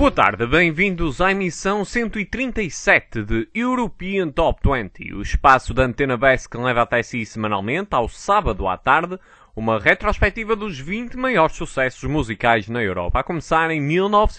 Boa tarde, bem-vindos à emissão 137 de European Top 20, o espaço da Antena Best que leva até si semanalmente, ao sábado à tarde, uma retrospectiva dos 20 maiores sucessos musicais na Europa, a começar em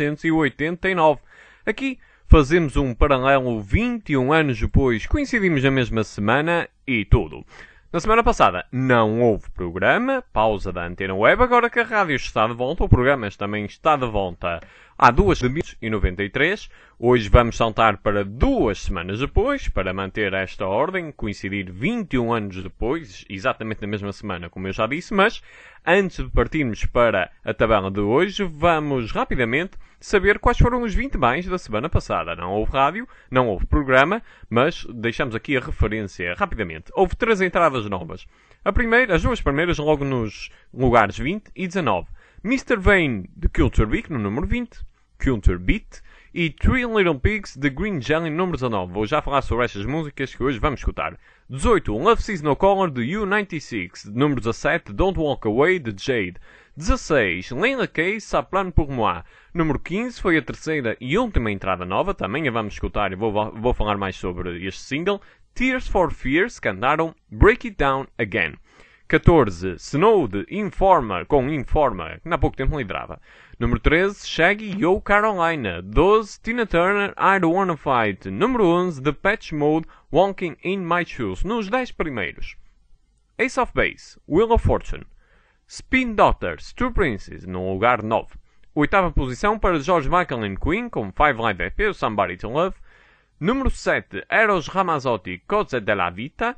1989. Aqui fazemos um paralelo 21 anos depois, coincidimos na mesma semana e tudo. Na semana passada não houve programa, pausa da Antena Web, agora que a rádio está de volta, o programa também está de volta há 2 de 1993. Hoje vamos saltar para 2 semanas depois, para manter esta ordem, coincidir 21 anos depois, exatamente na mesma semana, como eu já disse, mas antes de partirmos para a tabela de hoje, vamos rapidamente saber quais foram os 20 mais da semana passada. Não houve rádio, não houve programa, mas deixamos aqui a referência rapidamente. Houve 3 entradas novas. As 2 primeiras logo nos lugares 20 e 19. Mr. Vane, de Culture Beat, no número 20. Culture Beat. E Three Little Pigs, de Green Jelly, no número 19. Vou já falar sobre estas músicas que hoje vamos escutar. 18. Love Season Color, de U96. De número 17. Don't Walk Away, de Jade. 16. Leila K, Soprano pour Moi. Número 15 foi a terceira e última entrada nova. Também a vamos escutar e vou falar mais sobre este single. Tears for Fears cantaram Break It Down Again. 14. Snow, de Informer, com Informer, que há pouco tempo liderava. Número 13. Shaggy, Yo Carolina. 12. Tina Turner, I Don't Wanna Fight. Número 11. Depeche Mode, Walking in My Shoes. Nos 10 primeiros. Ace of Base, Wheel of Fortune. Spin Doctors, Two Princes, no lugar 9. 8ª posição para George Michael and Queen, com 5 Live EP, Somebody to Love. Número 7. Eros Ramazzotti, Cose della Vita.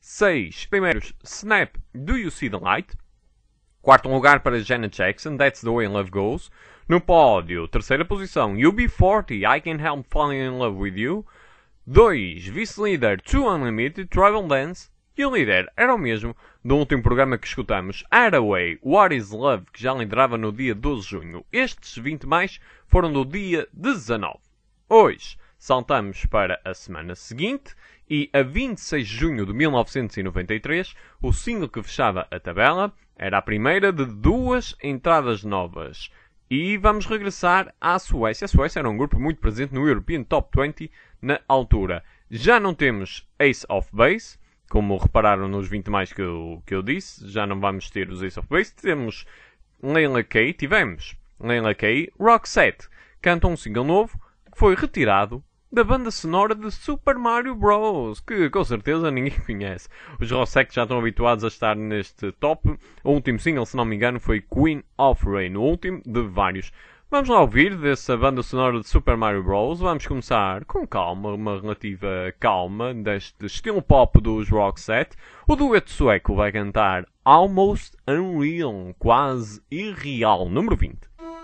6 primeiros, Snap, Do You See the Light? 4º lugar para Janet Jackson, That's the Way Love Goes. No pódio, 3ª posição, UB40, I Can't Help Falling in Love with You. 2. Vice-líder, Too Unlimited, Tribal Dance. E o líder era o mesmo do último programa que escutamos, Hathaway, What Is Love, que já liderava no dia 12 de junho. Estes 20 mais foram do dia 19. Hoje saltamos para a semana seguinte e a 26 de junho de 1993, o single que fechava a tabela era a primeira de 2 entradas novas. E vamos regressar à Suécia. A Suécia era um grupo muito presente no European Top 20 na altura. Já não temos Ace of Base, como repararam nos 20 mais que eu disse, já não vamos ter os Ace of Base. Tivemos Leila K, Roxette, canta um single novo que foi retirado da banda sonora de Super Mario Bros, que com certeza ninguém conhece. Os Roxette já estão habituados a estar neste top. O último single, se não me engano, foi Queen of Rain, o último de vários. Vamos lá ouvir dessa banda sonora de Super Mario Bros. Vamos começar com calma, uma relativa calma, deste estilo pop dos Roxette. O dueto sueco vai cantar Almost Unreal, quase irreal, número 20.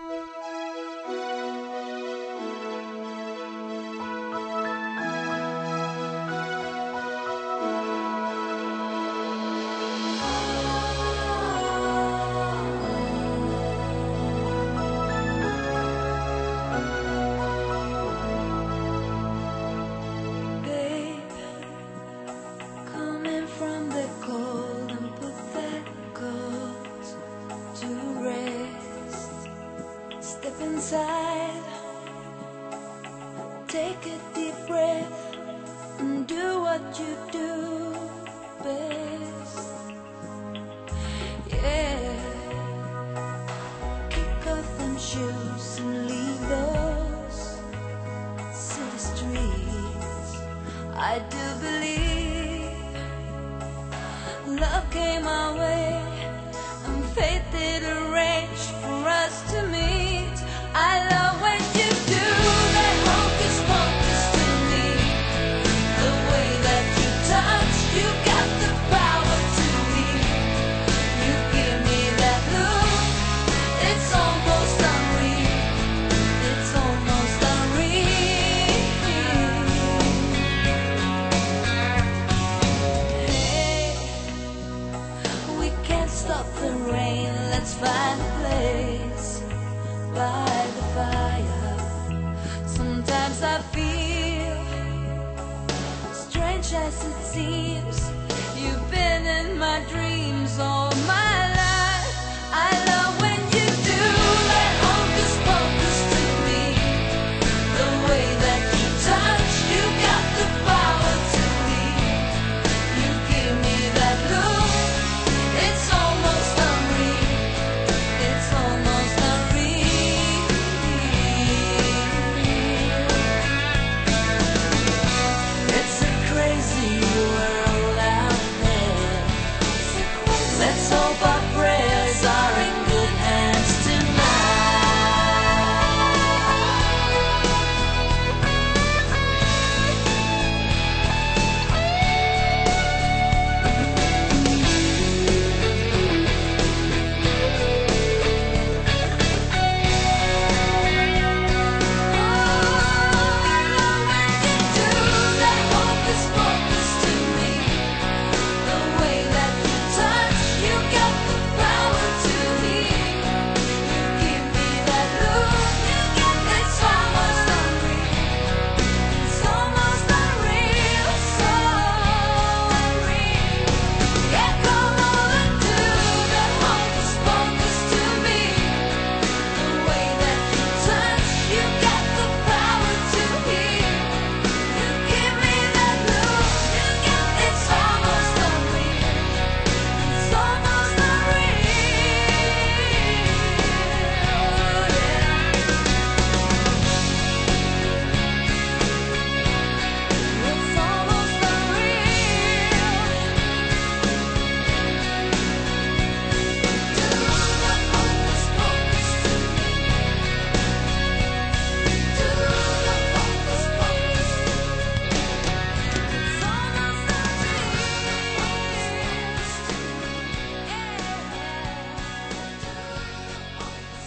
Take a deep breath and do what you do best. Yeah, kick off them shoes and leave those city streets. I do believe love came our way and fate did arrange for us to meet. I love when you do that hocus pocus to me. The way that you touch, you got the power to heal. You give me that look, it's almost unreal. It's almost unreal. Hey, we can't stop the rain, let's find a place by the fire. Sometimes I feel strange as it seems. You've been in my dreams all my life. I love when you do that hocus pocus to me.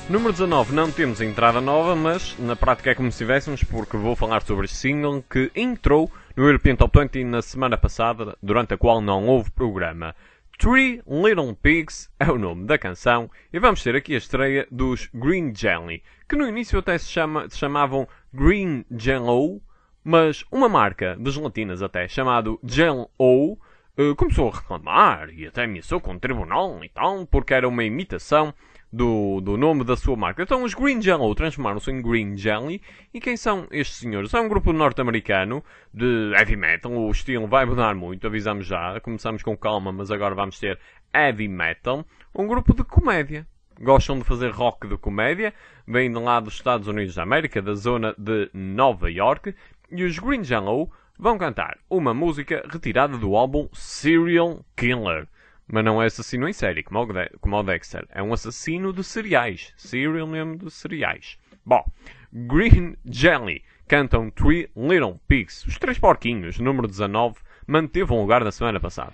Número 19, não temos entrada nova, mas na prática é como se tivéssemos, porque vou falar sobre este single que entrou no European Top 20 na semana passada, durante a qual não houve programa. Three Little Pigs é o nome da canção, e vamos ter aqui a estreia dos Green Jelly, que no início até se chamavam Green Jello, mas uma marca de gelatinas até, chamado Jello, começou a reclamar e até ameaçou com o tribunal e tal, porque era uma imitação do nome da sua marca. Então os Green Jello transformaram-se em Green Jelly. E quem são estes senhores? É um grupo norte-americano de heavy metal. O estilo vai mudar muito, avisamos já. Começamos com calma, mas agora vamos ter heavy metal. Um grupo de comédia. Gostam de fazer rock de comédia. Vêm de lá dos Estados Unidos da América, da zona de Nova York. E os Green Jello vão cantar uma música retirada do álbum Serial Killer. Mas não é assassino em série, como o Dexter. É um assassino de cereais. Serial mesmo de cereais. Bom, Green Jelly cantam Three Little Pigs. Os Três Porquinhos, número 19, manteve um lugar na semana passada.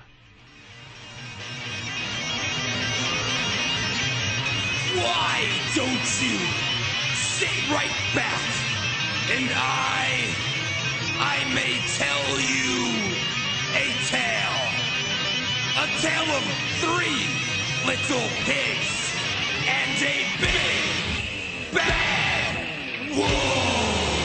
Why don't you sit right back and I may tell you a tale. A tale of three little pigs and a big bad wolf.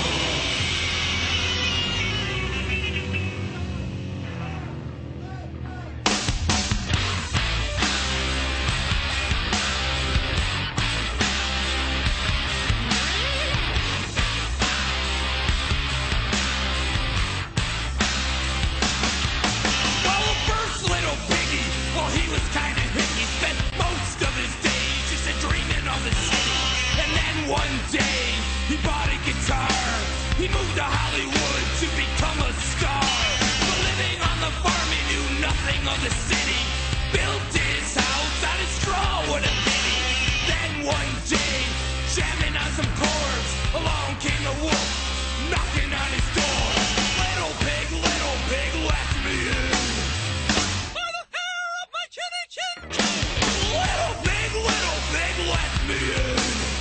One day, he bought a guitar. He moved to Hollywood to become a star. But living on the farm, he knew nothing of the city. Built his house out of straw, what a pity. Then one day, jamming on some chords, along came the wolf, knocking on his door. Little pig, let me in. By the hair of my chinny chin chin. Little pig, let me in.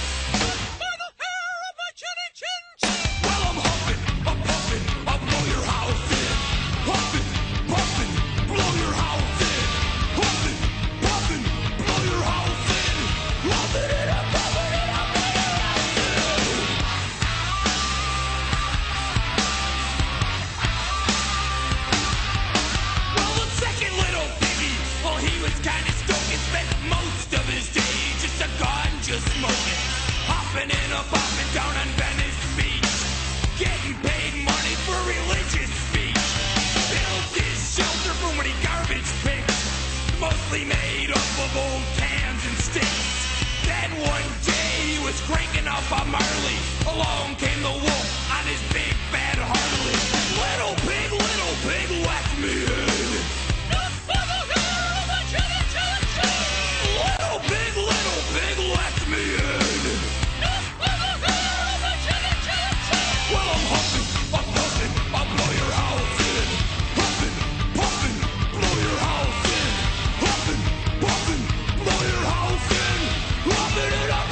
Smoking, hopping in a bopping down on Venice Beach, getting paid money for religious speech. Built his shelter from what he garbage picked, mostly made up of old cans and sticks. Then one day he was cranking up a Marley. Along came the wolf on his big bad Harley. Little pig, let me in. Little pig, let me in. Well, I'm huffing, I'll blow your house in. Huffing, blow your house in. Huffing, blow your house in. Huffing it up,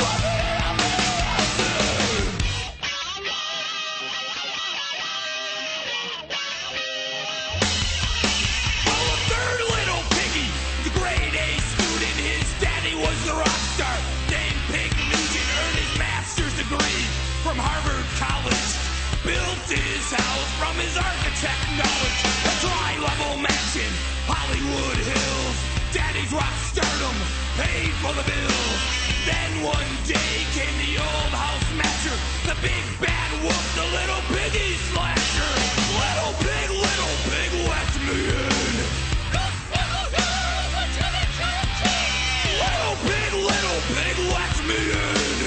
well, a third little piggy, the grade A student, his daddy was the rock star. Named Pig Nugent, earned his master's degree from Harvard College. Built his house from his architect knowledge. A tri-level mansion, Hollywood Hills. Daddy's rock stardom paid for the bills. Then one day came the old house matcher, the big bad wolf, the little piggy slasher. Little pig, let me in. Little pig, let me in.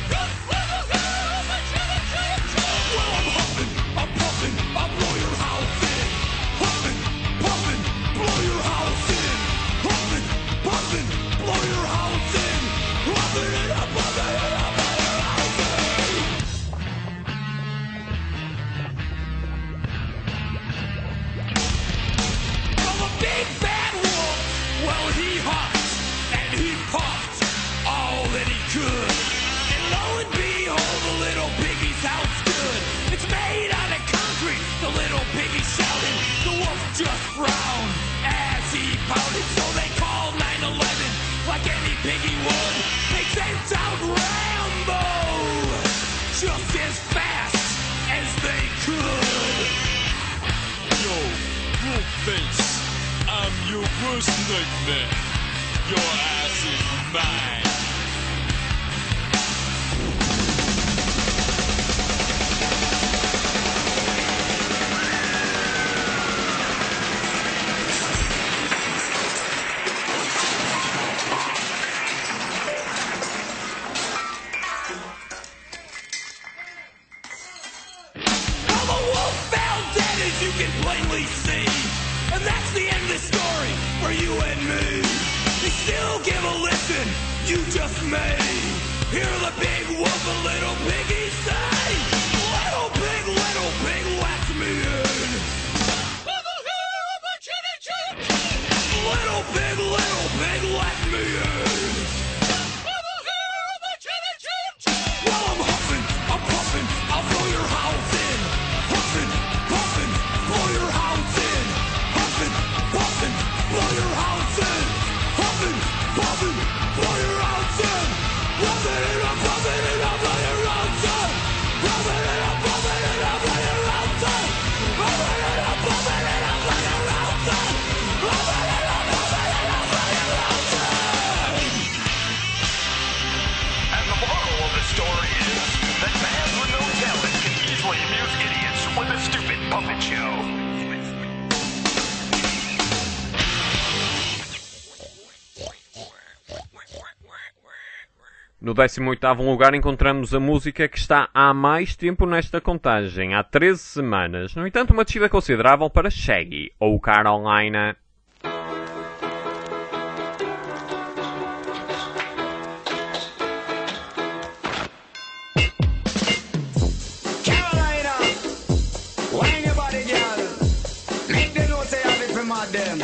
Well, I'm huffing, I'll blow your house in. Huffing, blow your house in. Huffing, blow your house in. Huffing it up, blow your house in. face. I'm your worst nightmare. Your ass is mine. You can plainly see, and that's the end of the story for you and me. You still give a listen, you just may hear the big wolf and little piggy say, little pig, let me in. Little pig, let me in. While I'm huffing, I'm puffing, I'll throw your house in. Huffing, puffing, blow your house in. Huffing, puffing, blow your house in. Huffing, puffing, blow your house in. Puffing it up, blow your house in. Puffing it up, blow your house in. Puffing it up, blow your house in. Puffing it up, blow your house in. And the moral of the story is that bands with no talent can easily amuse idiots with a stupid puppet show. No 18º lugar encontramos a música que está há mais tempo nesta contagem, há 13 semanas. No entanto, uma descida considerável para Shaggy, ou Carolina. Carolina, wine your body, girl. Make them know say I'm it from my them.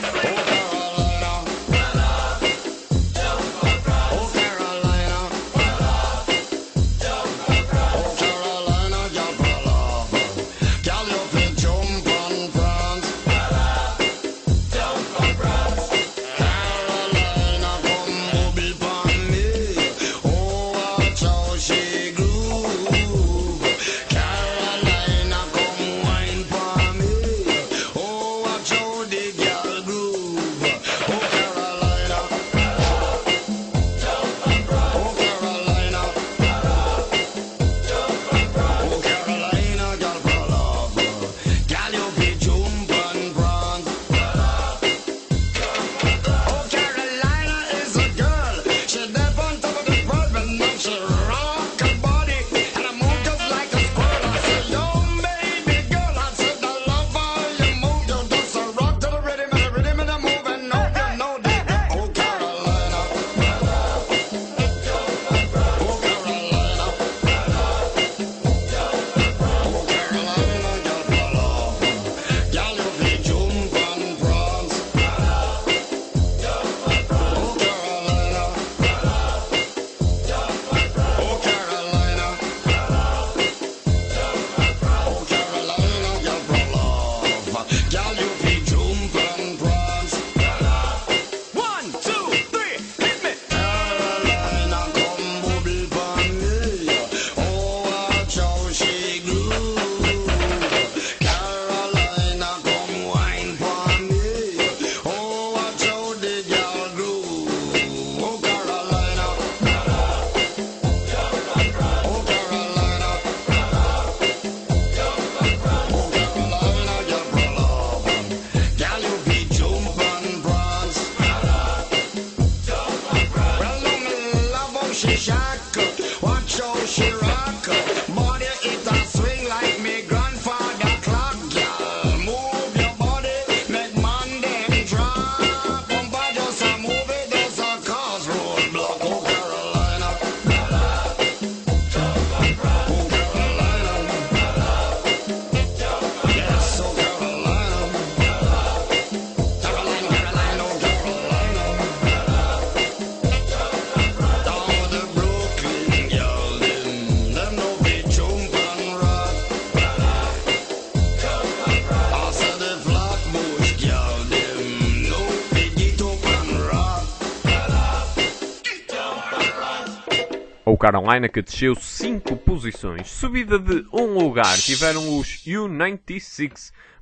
ou Carolina, que desceu 5 posições. Subida de um lugar tiveram os U96,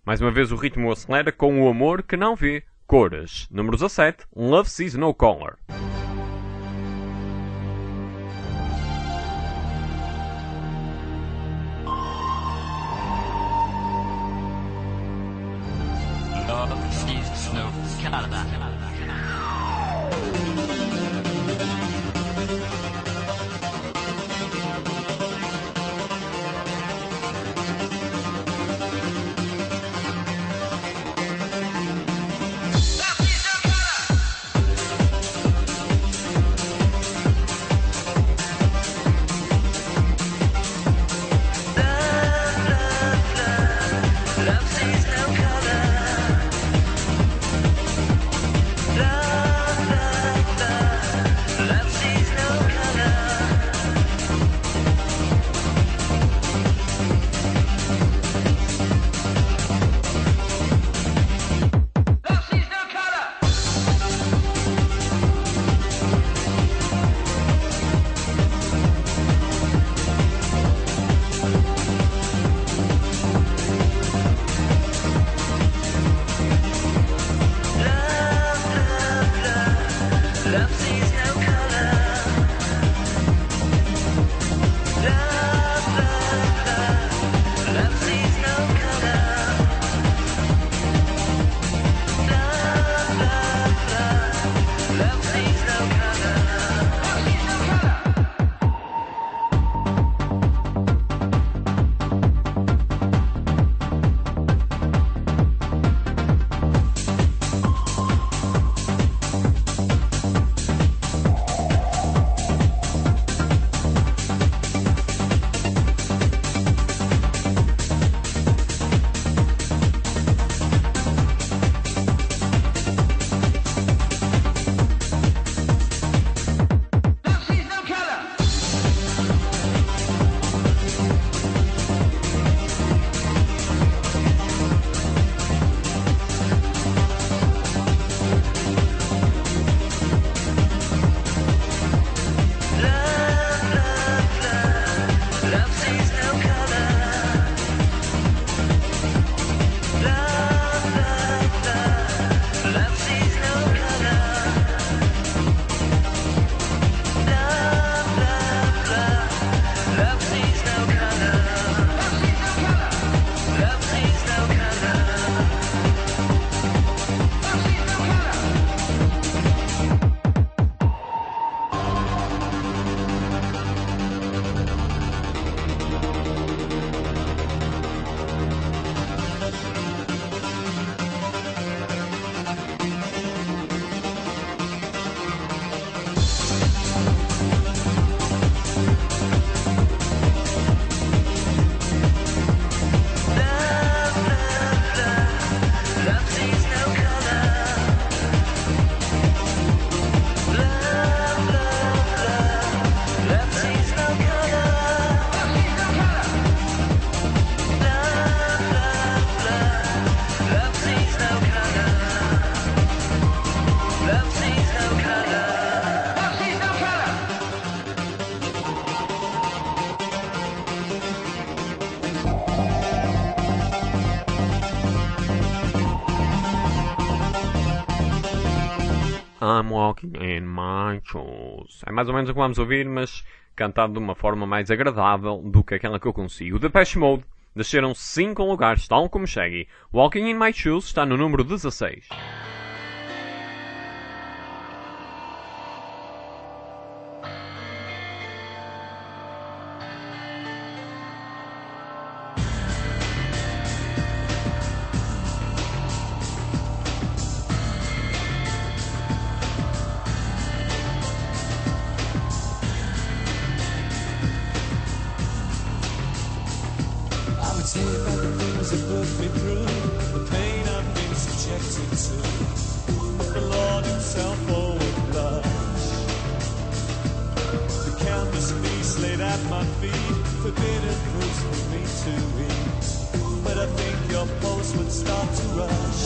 Mais uma vez o ritmo acelera com o amor que não vê cores. Número 17, Love Sees No Color. Love sees no color. I'm walking in my shoes. É mais ou menos o que vamos ouvir, mas cantado de uma forma mais agradável do que aquela que eu consigo. Depeche Mode desceram 5 lugares, tal como Shaggy. Walking in my shoes está no número 16. Say about the things that put me through, the pain I've been subjected to. The Lord himself would blush. The countless beasts laid at my feet, forbidden fruits for me to eat. But I think your pulse would start to rush.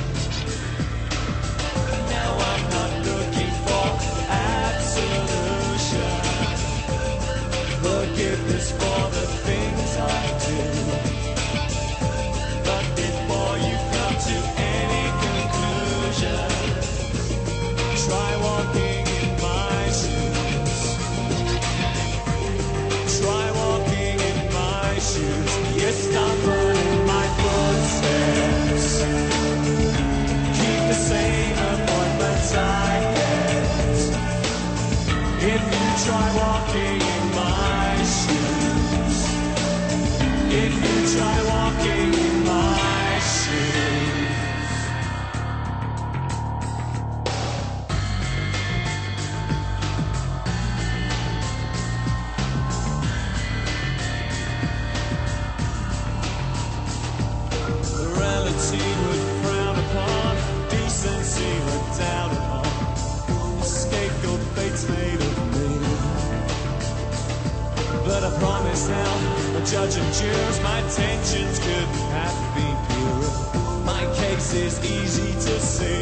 Now I'm not looking for absolution, forgiveness for the things I do. But before judge and jurors, my intentions couldn't have been purer. My case is easy to see.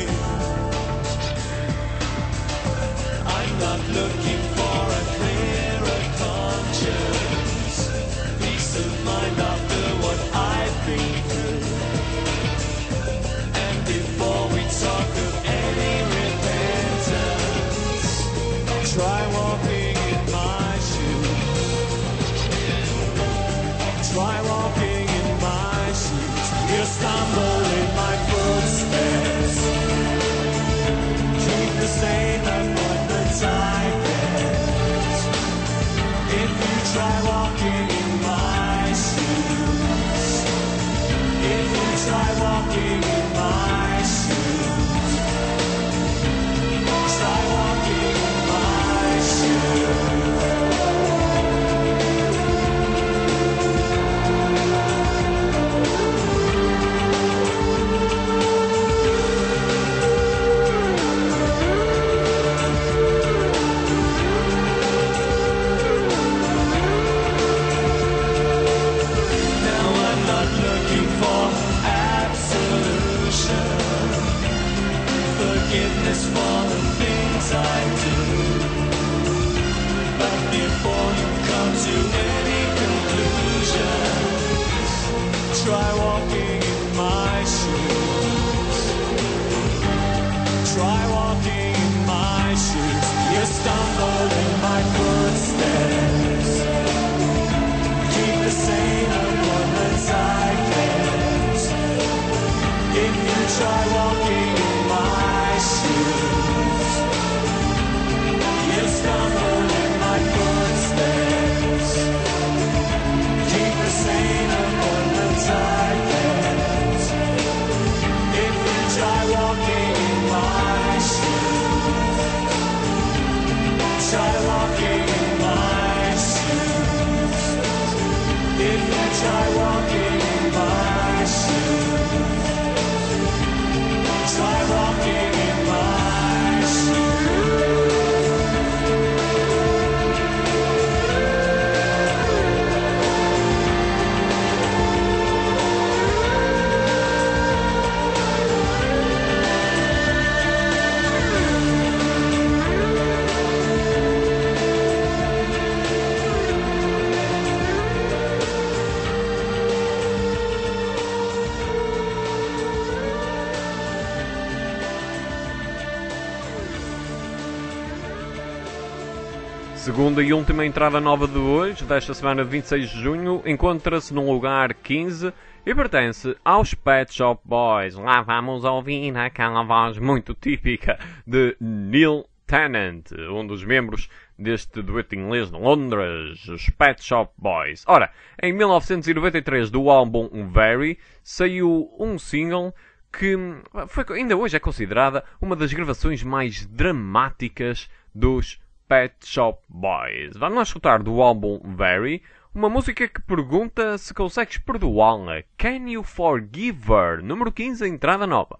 I'm not looking for a clearer conscience, peace of mind after what I've been through. And before we talk of any repentance, I'll try walking in my shoes. Try walking in my shoes. You stumble in my footsteps. Keep the same appointments I kept. If you try walking in my shoes, if you try walking in my shoes, try walking in my shoes. Now I'm not looking for absolution, forgiveness for the things I do. But before you come to any conclusions, try walking in my shoes. Try walking in my shoes. You stumble in my footsteps. Keep the same appointments I kept. If you try walking in my shoes, you stumble in my footsteps. Keep the same appointments I kept. If you try walking in my shoes, try walking in my shoes. If you try walking in my shoes, try walking in my shoes. Segunda e última entrada nova de hoje, desta semana de 26 de junho, encontra-se num lugar 15 e pertence aos Pet Shop Boys. Lá vamos ouvir aquela voz muito típica de Neil Tennant, um dos membros deste dueto inglês de Londres, os Pet Shop Boys. Ora, em 1993, do álbum Very, saiu um single que ainda hoje é considerada uma das gravações mais dramáticas dos Pet Shop Boys. Vamos lá escutar do álbum Very uma música que pergunta se consegues perdoá-la. Can You Forgive Her? Número 15, entrada nova.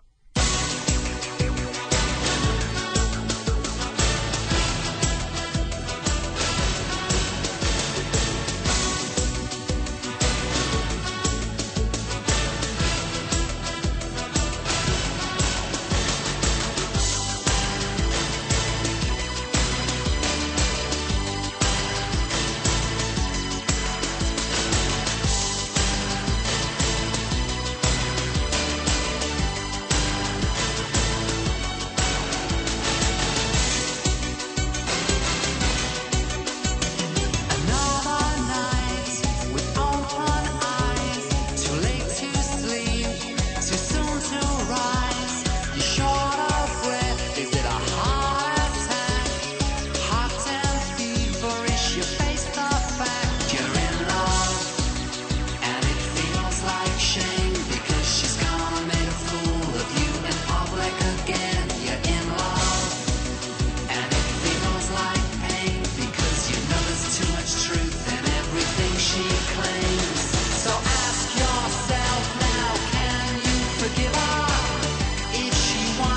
Forgive her if she wants.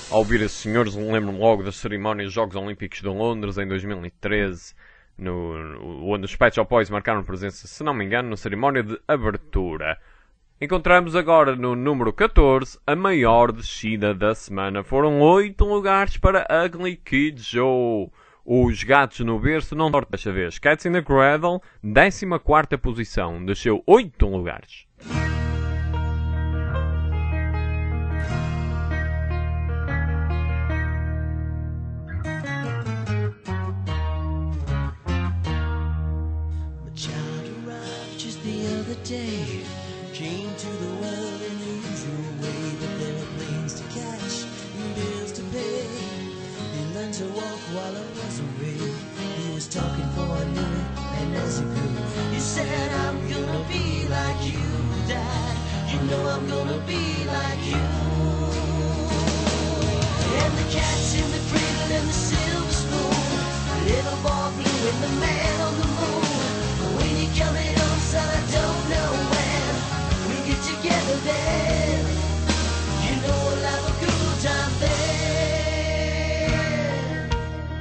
Ao ouvir esses senhores, lembro-me logo das cerimónias dos Jogos Olímpicos de Londres em 2013, onde os Pet Shop Boys marcaram presença, se não me engano, na cerimónia de abertura. Encontramos agora no número 14 a maior descida da semana. Foram 8 lugares para Ugly Kid Joe. Os Gatos no Berço não dormem desta vez. Cats in the Cradle, 14ª posição, desceu 8 lugares. My child arrived just the other day. Came to the world in the usual way, but there were planes to catch and bills to pay. He learned to walk while I was away. He was talking for I knew it, and as he grew, he said, I'm gonna be like you, Dad. You know I'm gonna be like you. And the cat's in the cradle and the silver spoon, little boy blue and the man on the moon. When you coming home, son, I don't know when. Get together then, you know we'll have a good time then.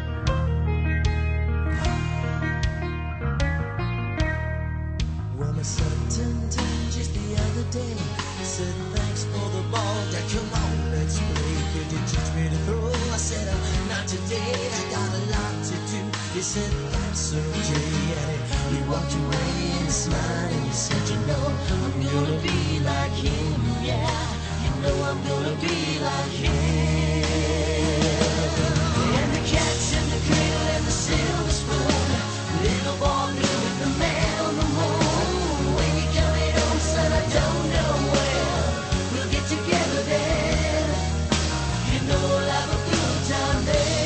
Well, my son turned 10 just the other day. Said thanks for the ball, Dad, come on, let's play. Could you teach me to throw? I said, not today, I got a lot to do. He said, that's okay, and he walked away and smiled and he said, you know, I'm gonna be like him, yeah. You know I'm gonna be like him. And the cat's in the cradle and the silver spoon, little boy blue and the man on the moon. When you coming home, son, I don't know when. We'll get together then. You know we'll have a good time then.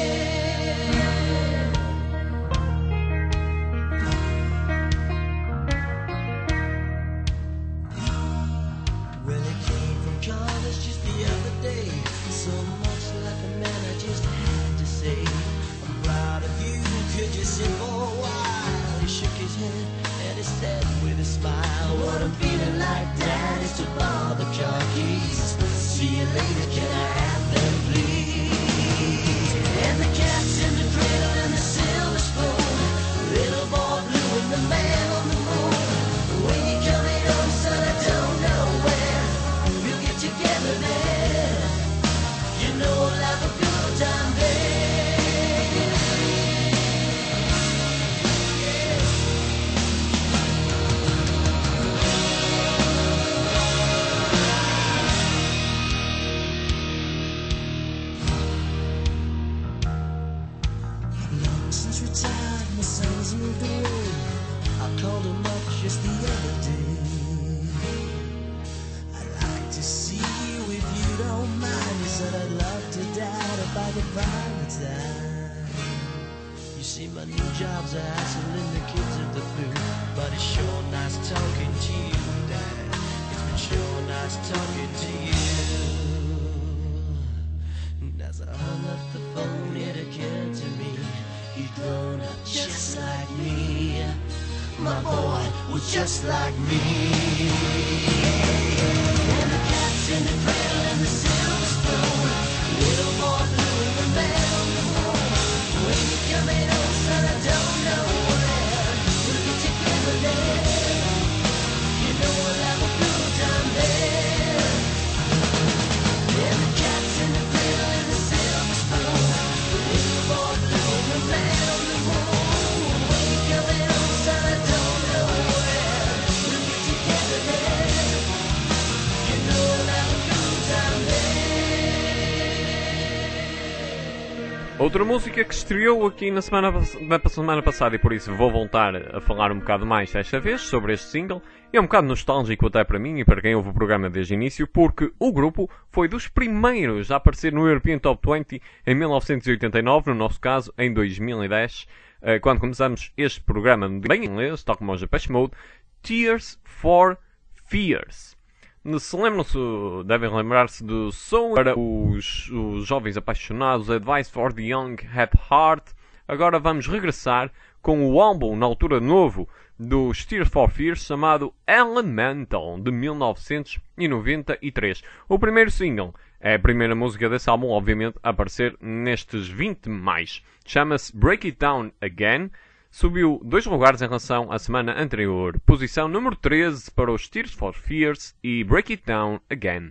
Well, it came from college just the other day. So much like a man, I just had to say, I'm proud of you, could you sit for a while? He shook his head and he said with a smile, what I'm feeling like, Dad, is to borrow the car keys. See you later, can I have them, please? And the cat's in the cradle and the silver spoon, little boy blue and the man on the moon. When you coming home, son, I don't know when. We'll get together then. You know we'll have a good time then. Long since retired, my son's moved away. I called him up just the other day. I'd like to see you if you don't mind. He said I'd love to, Dad, if I could find the time. You see, my new job's a hassling the kids at the food, but it's sure nice talking to you, Dad. It's been sure nice talking to you. And as I hung up the phone, it occurred to me, he'd grown up just like me. My boy was just like me. And the cat's in the cradle and the silver spoon, little boy blue and the man on the moon. When you coming home, son, I don't know when. We'll get together then. You know we'll have a good time then. And the cat's in the cradle and the silver spoon, little boy blue and the man on the moon. When you coming home, son, I don't know when. We'll get together then. You know we'll have a good time then. Outra música que estreou aqui na semana passada e por isso vou voltar a falar um bocado mais desta vez sobre este single. É um bocado nostálgico até para mim e para quem ouve o programa desde o início, porque o grupo foi dos primeiros a aparecer no European Top 20 em 1989, no nosso caso em 2010, quando começamos este programa bem em inglês, tal como o Depeche Mode, Tears for Fears. Se lembram-se, devem lembrar-se do som para os jovens apaixonados, Advice for the Young at Heart. Agora vamos regressar com o álbum, na altura novo, dos Tears for Fears chamado Elemental, de 1993. O primeiro single é a primeira música desse álbum, obviamente, a aparecer nestes 20 mais. Chama-se Break It Down Again. Subiu 2 lugares em relação à semana anterior. Posição número 13 para os Tears for Fears e Break It Down Again.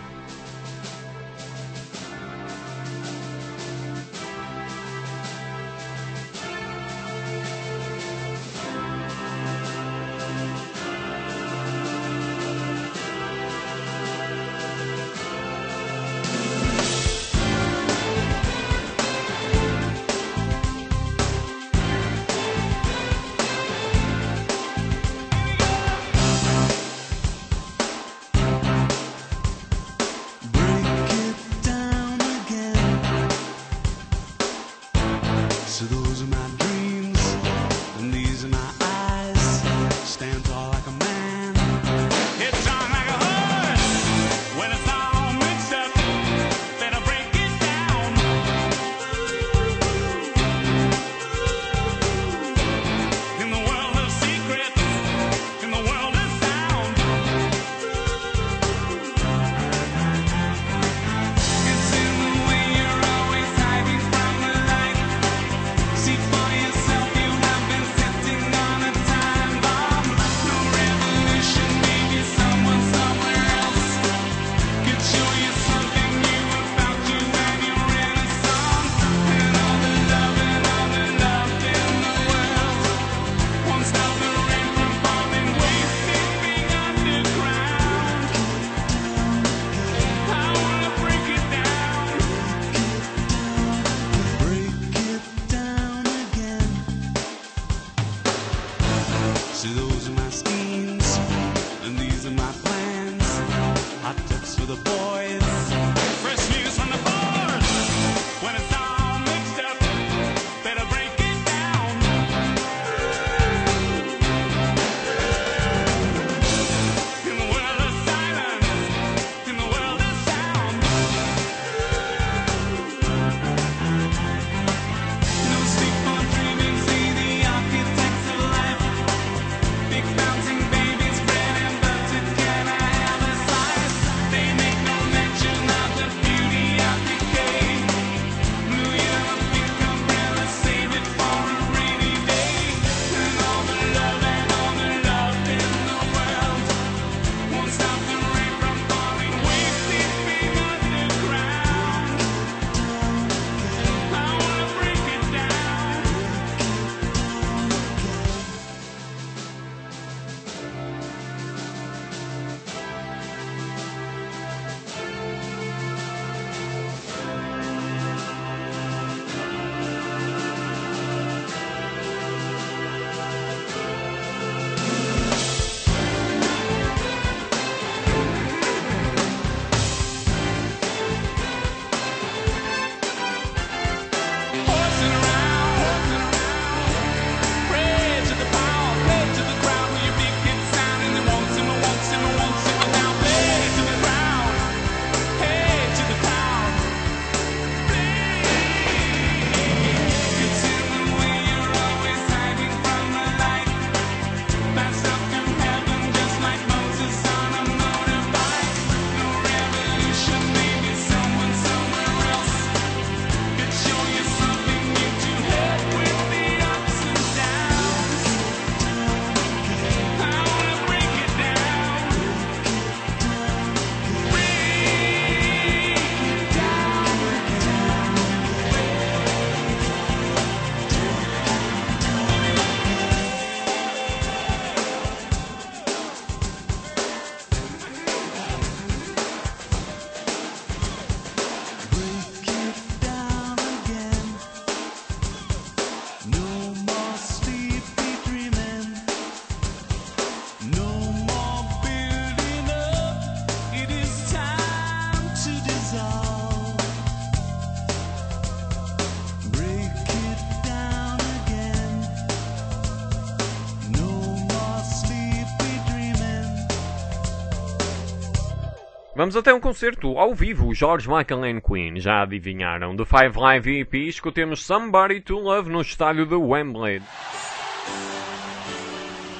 Vamos até um concerto ao vivo, George Michael and Queen. Já adivinharam? Do Five Live EP, escutemos Somebody to Love no estádio de Wembley.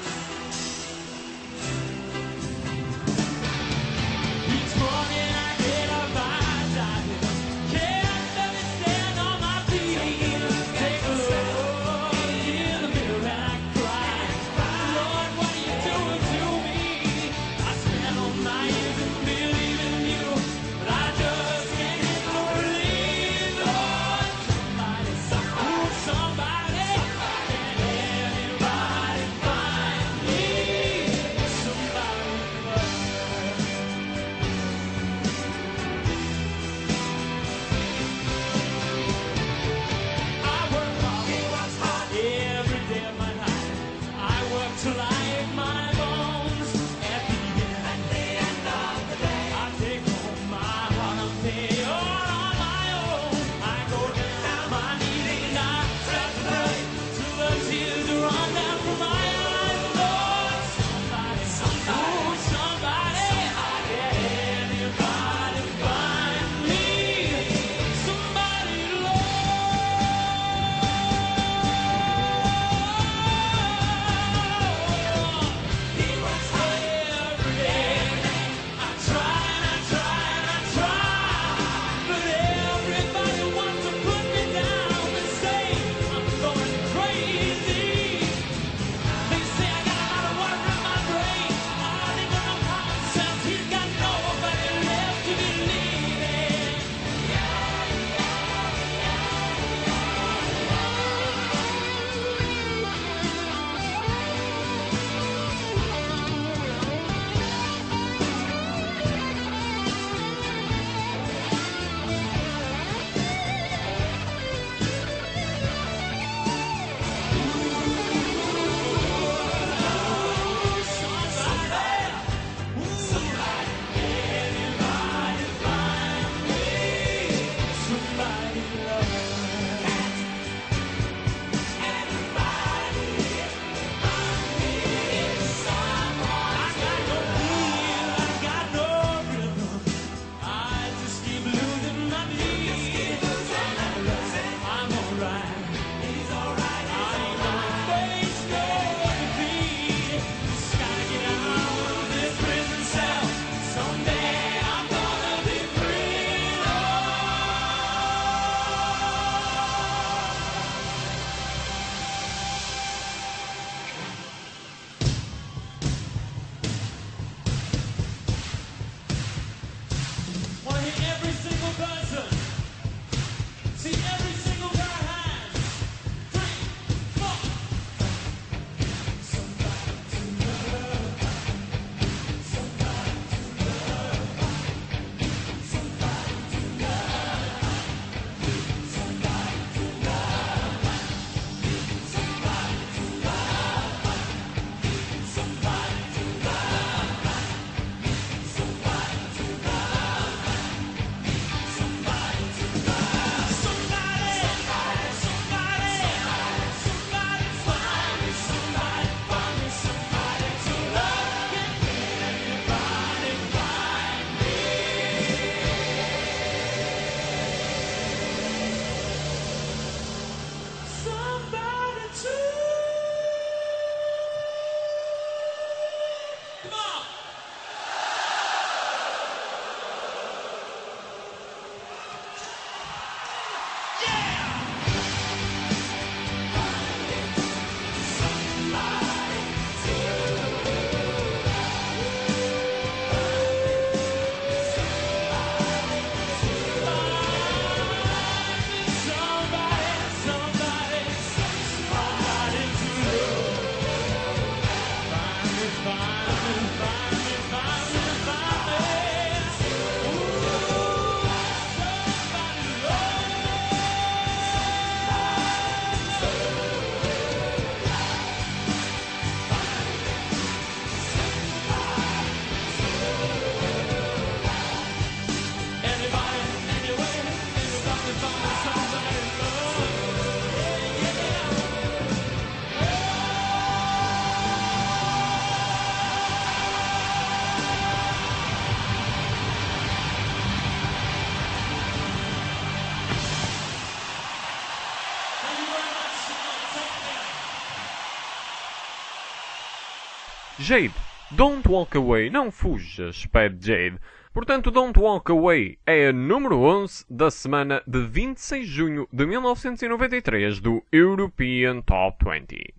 Jade, Don't Walk Away, não fujas, pede Jade. Portanto, Don't Walk Away é a número 11 da semana de 26 de junho de 1993 do European Top 20.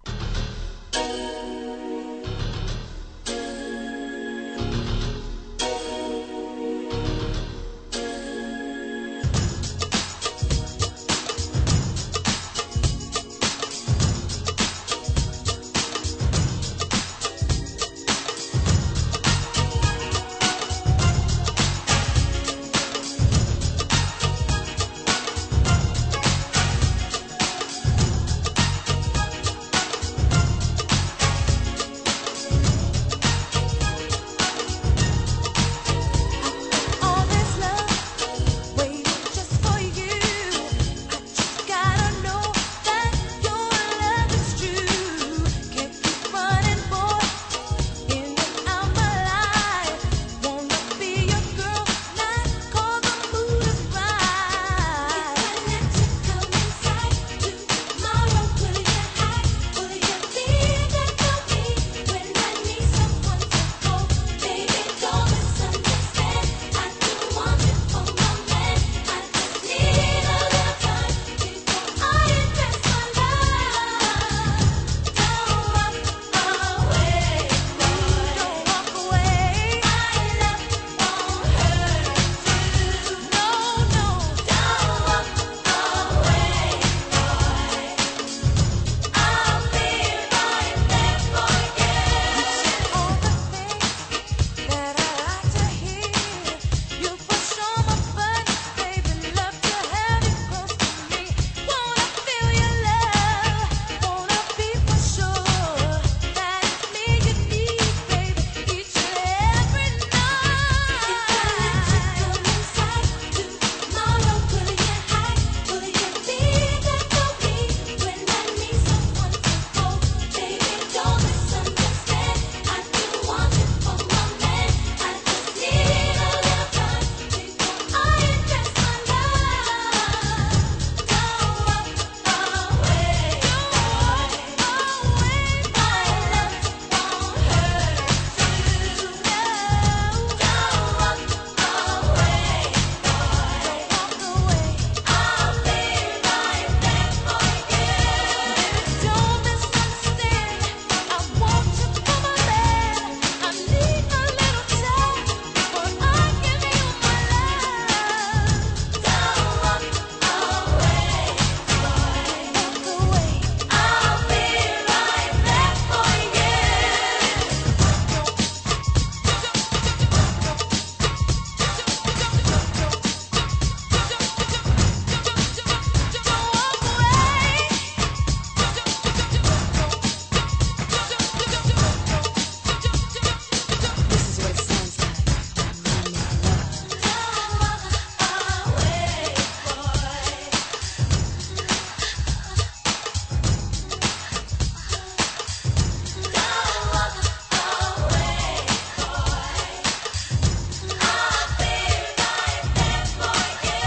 All this love waiting just for you. I just gotta know that your love is true. Can't keep running, boy, in and out my life. Wanna be your girl now 'cause the mood is right. If I let you come inside tomorrow, will you hide? Will you leave it for me when I need someone to hold? Baby, don't misunderstand. I do want you for my man. I just need a little time before I invest my love. Don't walk away, boy. Don't walk away. My love won't hurt you. No, no. Don't walk away, boy. I'll be right there for you. All the things that I like to hear. You push on my buttons, baby. Love to have you close to me. Wanna feel your love. Wanna be for sure that it's me you need, baby, each and every night. If I let you come inside tomorrow, will you hide? Will you leave it for me when I need someone to hold? Baby, don't misunderstand. I do want you for my man. I just need a little time before I invest my love. Don't walk away, boy. My love won't hurt you. No, don't walk away, boy. Don't walk away. I'll be right there for you. Don't misunderstand. I want you for my man. I need a little time before I give you my love. Don't walk away, boy. Walk away. I'll be right there for you. This is what it sounds like when we make love. Don't walk away, boy. Don't walk away, boy. I'll be right there for you.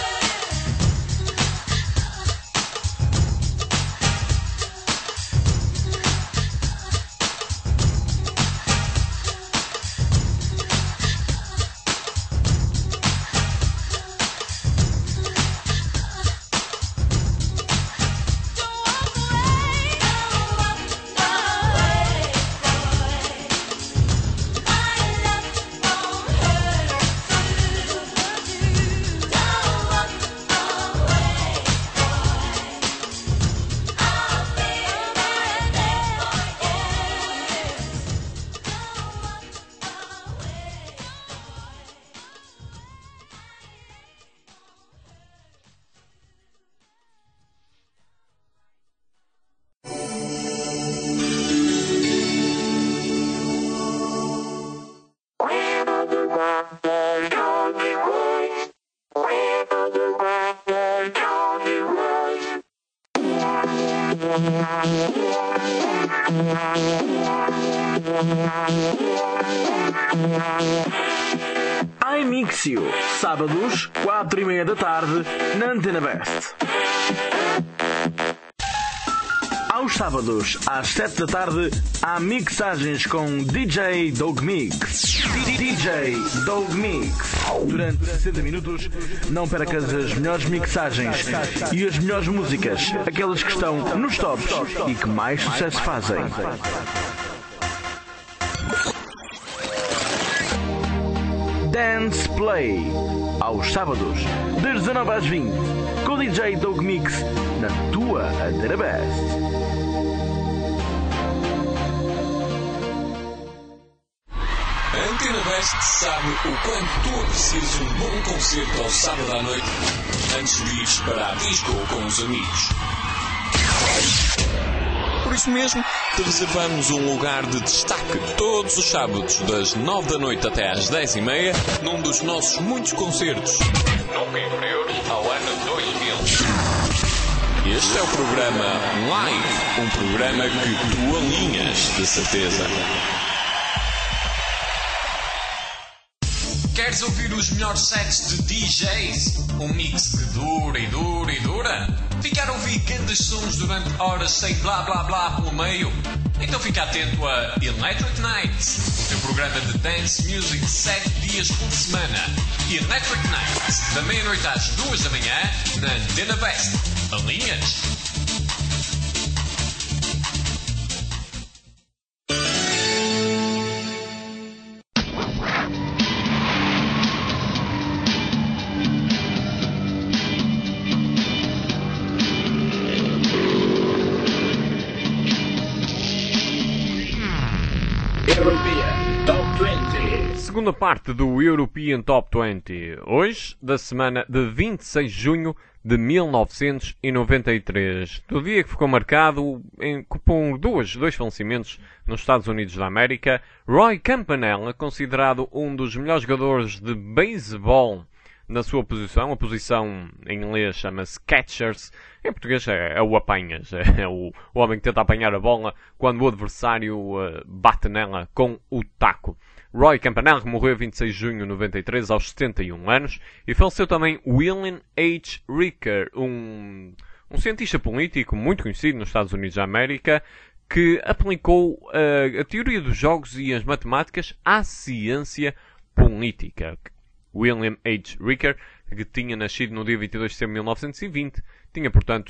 iMixio, sábados, 4:30 da tarde, na Antena Best. Aos sábados, às 7 da tarde, há mixagens com DJ Dog Mix. DJ Dog Mix. Durante 60 minutos, não percas as melhores mixagens e as melhores músicas, aquelas que estão nos tops e que mais sucesso fazem. Dance Play. Aos sábados, das 19 às 20, com o DJ Dog Mix na tua Antena Best. A Antena Best sabe o quanto tu aprecias um bom concerto ao sábado à noite antes de ires para a disco com os amigos. Por isso mesmo, te reservamos um lugar de destaque todos os sábados, das 9 da noite até às 10h30, num dos nossos muitos concertos, nunca inferiores ao ano 2000. Este é o programa Live, um programa que tu alinhas, de certeza. Queres ouvir os melhores sets de DJs? Um mix que dura e dura e dura? Ficar a ouvir grandes sons durante horas sem blá blá blá pelo meio? Então fica atento a Electric Nights, o teu programa de dance music 7 dias por semana. Electric Nights, da meia-noite às 2 da manhã, na Antena Best. Alinhas? Segunda parte do European Top 20, hoje, da semana de 26 de junho de 1993, do dia que ficou marcado por dois falecimentos nos Estados Unidos da América. Roy Campanella, considerado um dos melhores jogadores de beisebol na sua posição, a posição em inglês chama-se catchers, em português é o apanhas, é o homem que tenta apanhar a bola quando o adversário bate nela com o taco. Roy Campanella morreu 26 de junho de 93 aos 71 anos e faleceu também William H. Ricker, um cientista político muito conhecido nos Estados Unidos da América que aplicou a teoria dos jogos e as matemáticas à ciência política. William H. Ricker, que tinha nascido no dia 22 de setembro de 1920, tinha, portanto,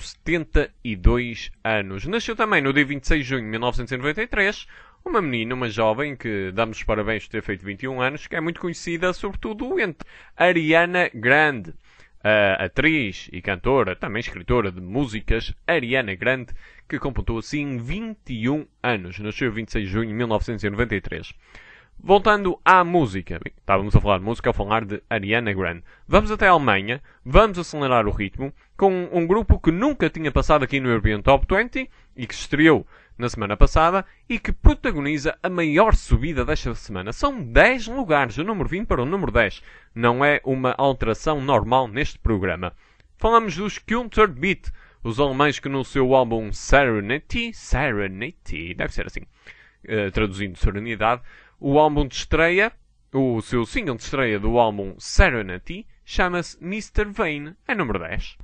72 anos. Nasceu também no dia 26 de junho de 1993 uma menina, uma jovem, que damos os parabéns por ter feito 21 anos, que é muito conhecida, sobretudo, entre Ariana Grande. A atriz e cantora, também escritora de músicas, Ariana Grande, que completou assim 21 anos. Nasceu 26 de junho de 1993. Voltando à música, bem, estávamos a falar de música, a falar de Ariana Grande. Vamos até a Alemanha, vamos acelerar o ritmo, com um grupo que nunca tinha passado aqui no European Top 20 e que estreou na semana passada e que protagoniza a maior subida desta semana. São 10 lugares, do número 20 para o número 10. Não é uma alteração normal neste programa. Falamos dos Cultured Beat, os alemães que no seu álbum Serenity, deve ser assim, traduzindo Serenidade, o álbum de estreia, o seu single de estreia do álbum Serenity, chama-se Mr. Vane, é número 10.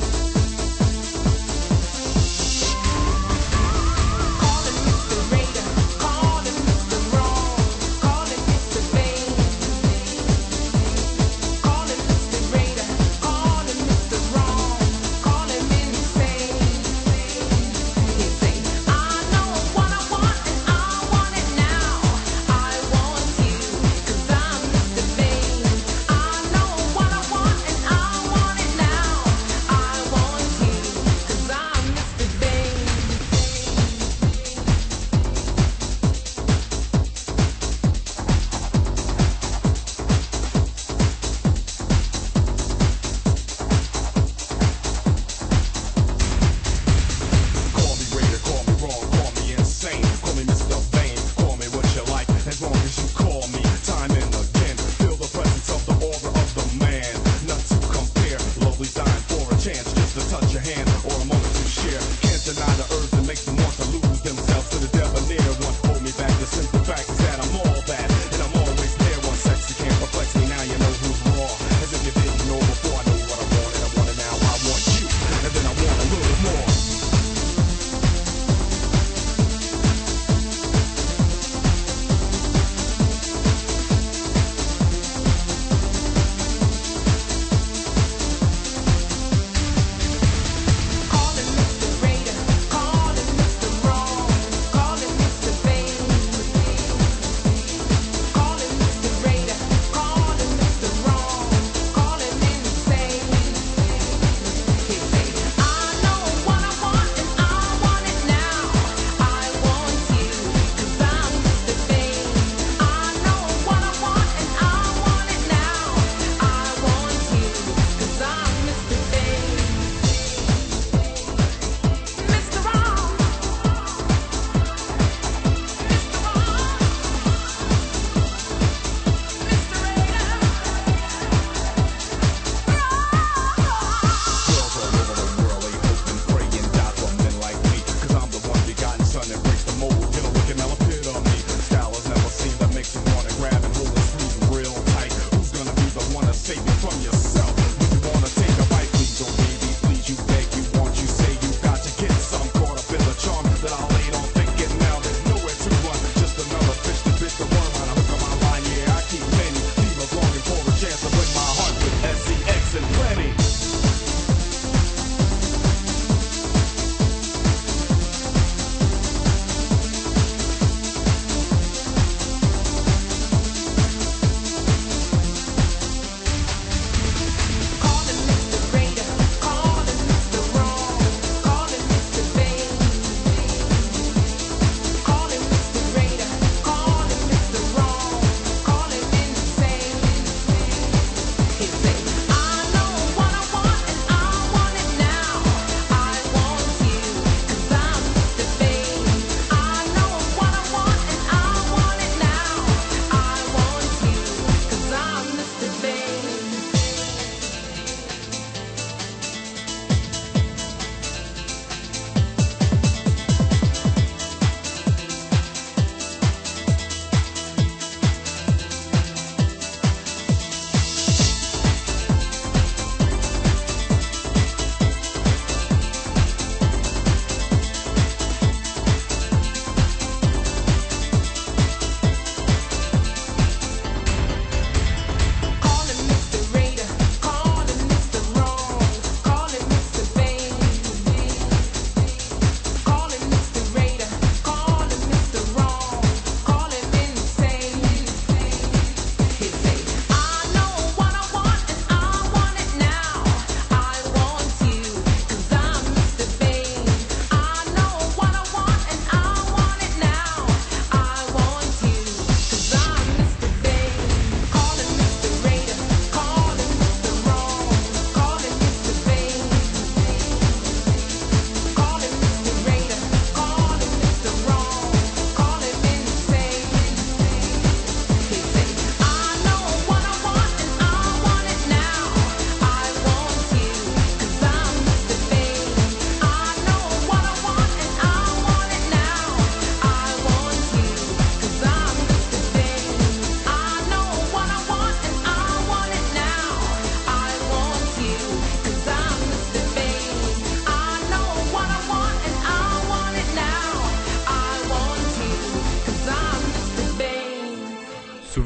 Calling Mr. Radar.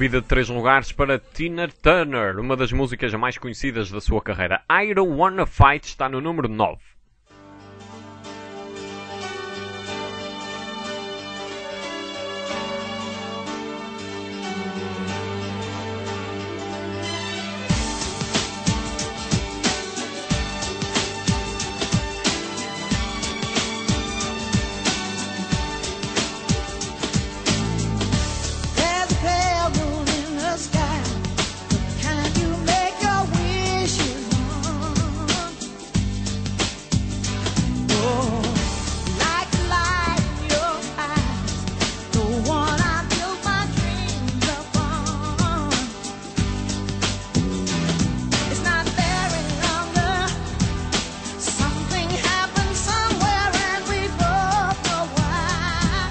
subida de 3 lugares para Tina Turner, uma das músicas mais conhecidas da sua carreira. I Don't Wanna Fight está no número 9. There's a pale moon in the sky. Can you make your wishes on? Oh, like the light in your eyes, the one I built my dreams upon. It's not there any longer. Something happened somewhere, and we both know why.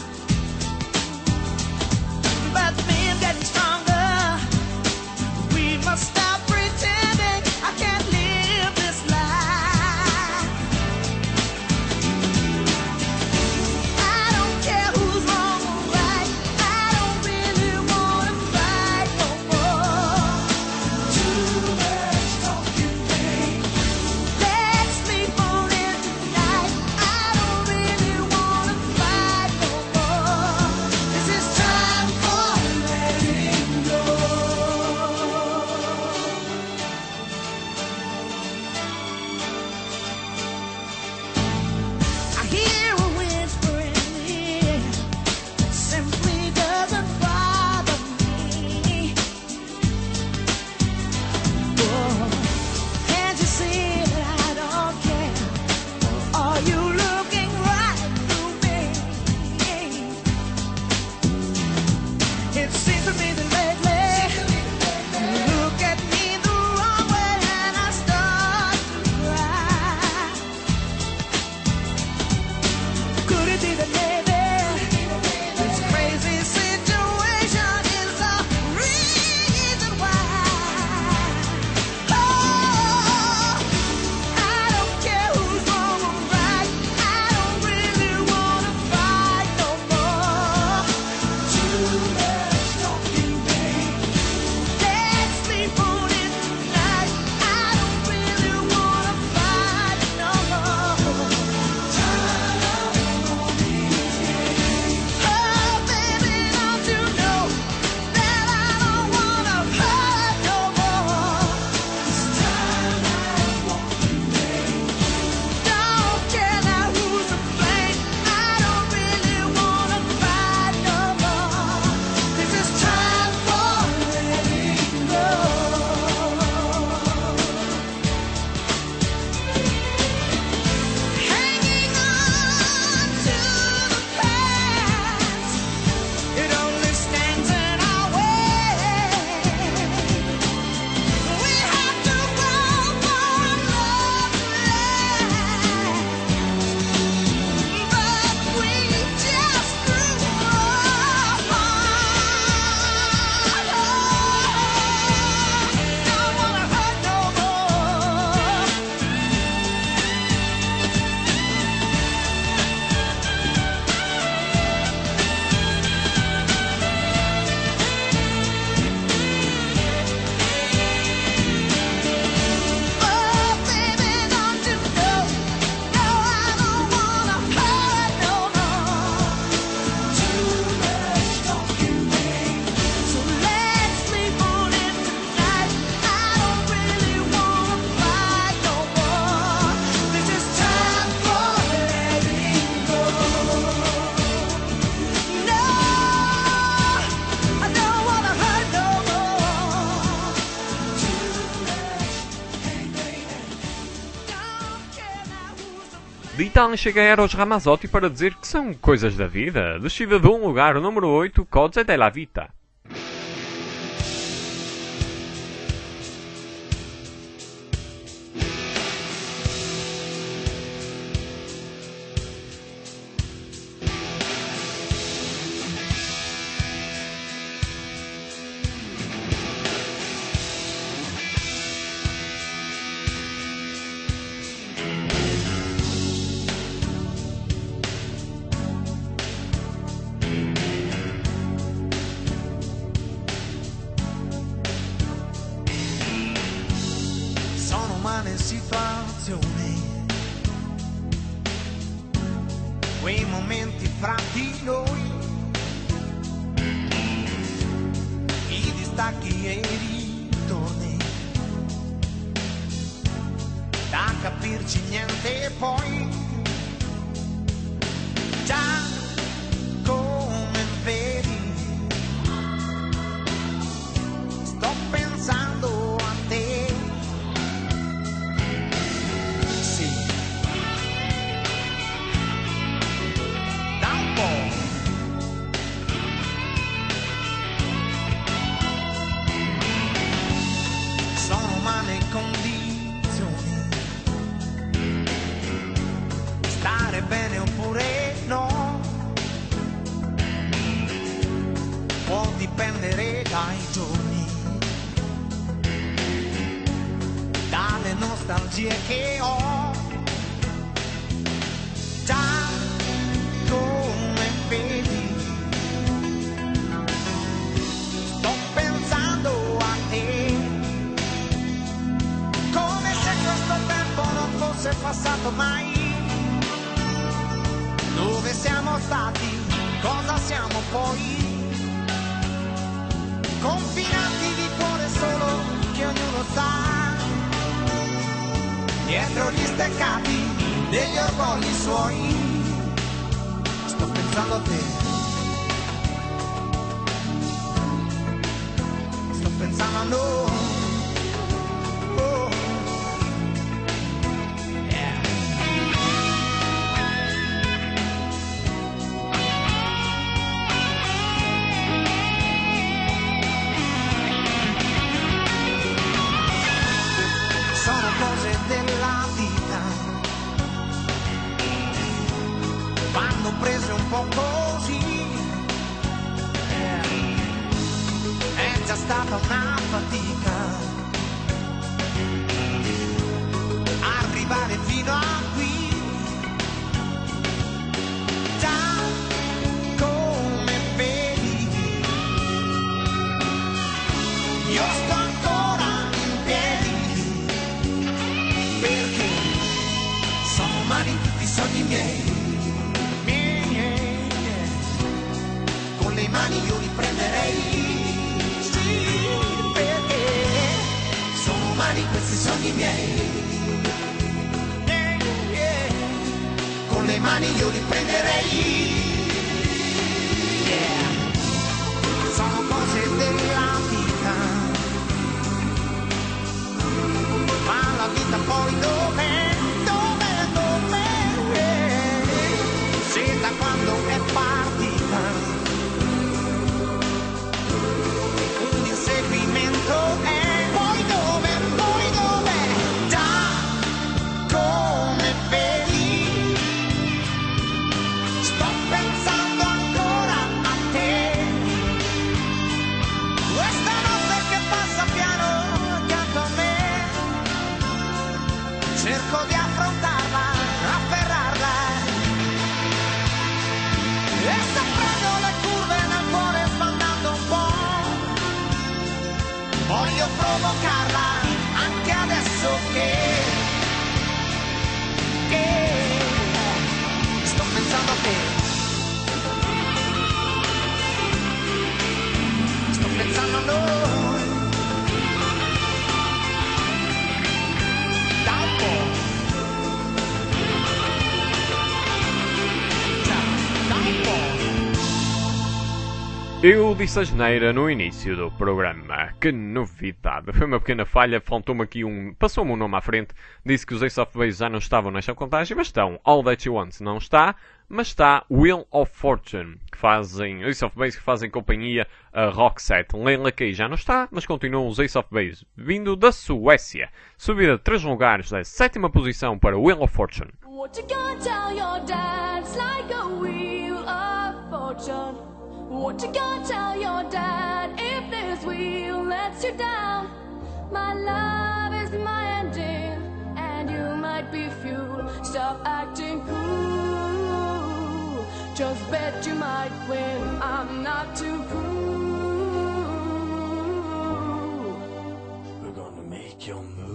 But me, I'm getting stronger. We must stop pretending. I can't live this life. I don't care who's wrong or right. I don't really wanna fight no more. Too much talking, babe. Let's sleep on it tonight. I don't really wanna fight no more. This is time for letting go. I hear a whisper in the air that simply doesn't bother me. Oh, can't you see that I don't care? Are you looking right through me? It seems to me that lately you look at me the wrong way and I start to cry. Could it be that maybe this crazy situation is the reason why? Oh, I don't care who's wrong or right. I don't really wanna fight no more. Too much talking, babe. Let's sleep on it tonight. I don't really wanna fight no more. Oh, baby, don't you know that I don't wanna hurt no more? This time I'm walking, babe. Don't care now who's to blame. I don't really wanna fight no more. This is time for letting go. Hanging on to the past, it only stands in our way. We have to go for love to last, but we just grew apart. Don't wanna hurt no more. Oh, baby, don't you know? No, I don't wanna hurt no more. Too much talking, babe. So let's sleep on it tonight. I don't really wanna fight no more. This is time for letting go. No, I don't wanna hurt no more. Too much, hey baby. Don't care now who's to blame. Dita chega a Eros Ramazzotti para dizer que são coisas da vida. Descida de um lugar, o número 8, Cose della Vita. quei momenti fra di noi, i distacchi e i ritorni, da capirci niente poi, già come vedi, sto pensando a te. Sì, da un po'. Sono umane condizioni, stare bene oppure no, può dipendere dai giorni, dalle nostalgie che ho, già come vedi, sto pensando a te, come se questo tempo non fosse passato mai. Dove siamo stati, cosa siamo poi? Confinati di cuore solo che ognuno sta, dietro gli steccati degli orgogli suoi. Sto pensando a te, sto pensando a noi. Oh. Yeah. Sono cose della vita, vanno prese un po' così. È già stata una fatica arrivare fino a qui, già come vedi, io sto ancora in piedi, perché sono umani tutti i sogni miei, con le mani io li prenderei, sì, perché sono umani questi sogni miei, con le mani io li prenderei, yeah. Sono cose della vita, ma la vita poi dov'è? Se da quando è partita un inseguimento è, poi dov'è? Già come vedi, sto pensando ancora a te, questa notte che passa piano accanto a me, cerco di affrontarla, afferrarla, e sto prendo le curve nel cuore sbandando un po', voglio provocarla anche adesso che sto pensando a te, sto pensando a noi, da un po', già, da un po'. Eu disse a geneira no início do programa. Que novidade. Foi uma pequena falha, faltou-me aqui passou-me um nome à frente. Disse que os Ace of Base já não estavam nesta contagem, mas estão. All That You Want não está, mas está Wheel of Fortune, que fazem Ace of Base, que fazem companhia a Roxette. Leila Kay já não está, mas continuam os Ace of Base, vindo da Suécia. Subida de 3 lugares da 7ª posição para Wheel of Fortune. What you gonna tell your dad? It's like a wheel of fortune. What you gonna tell your dad if this wheel lets you down? My love is my engine, and you might be fuel. Stop acting cool. Just bet you might win. I'm not too cool. We're gonna make your move.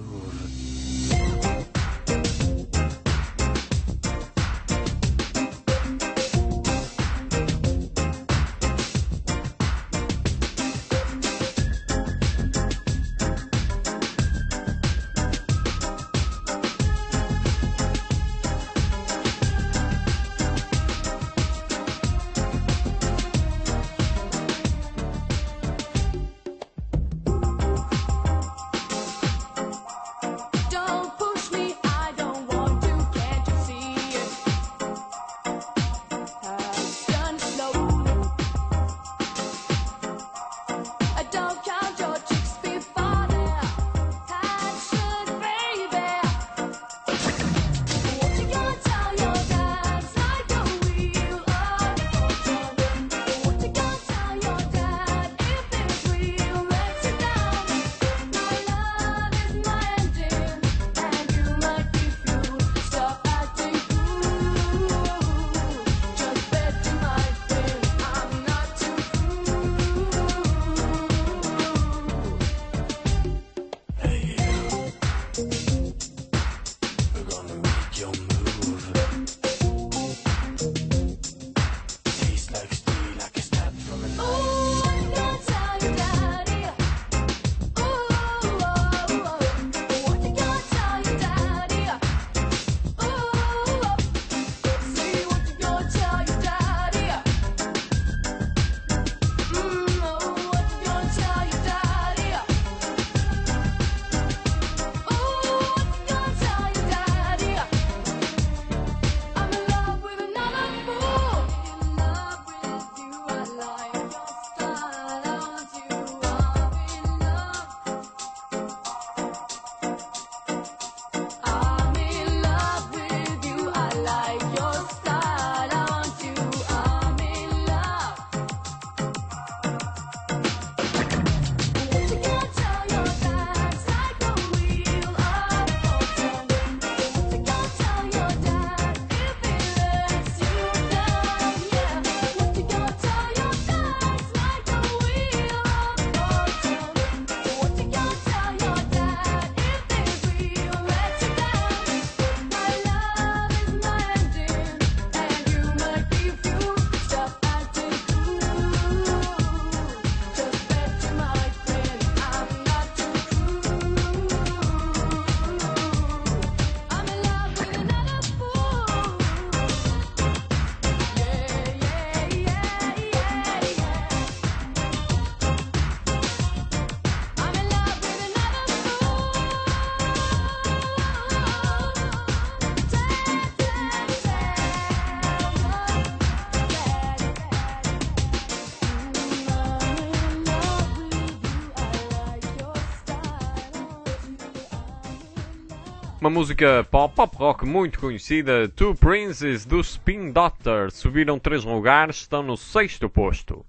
Uma música pop rock muito conhecida, Two Princes do Spin Doctors, subiram 3 lugares, estão no 6º posto.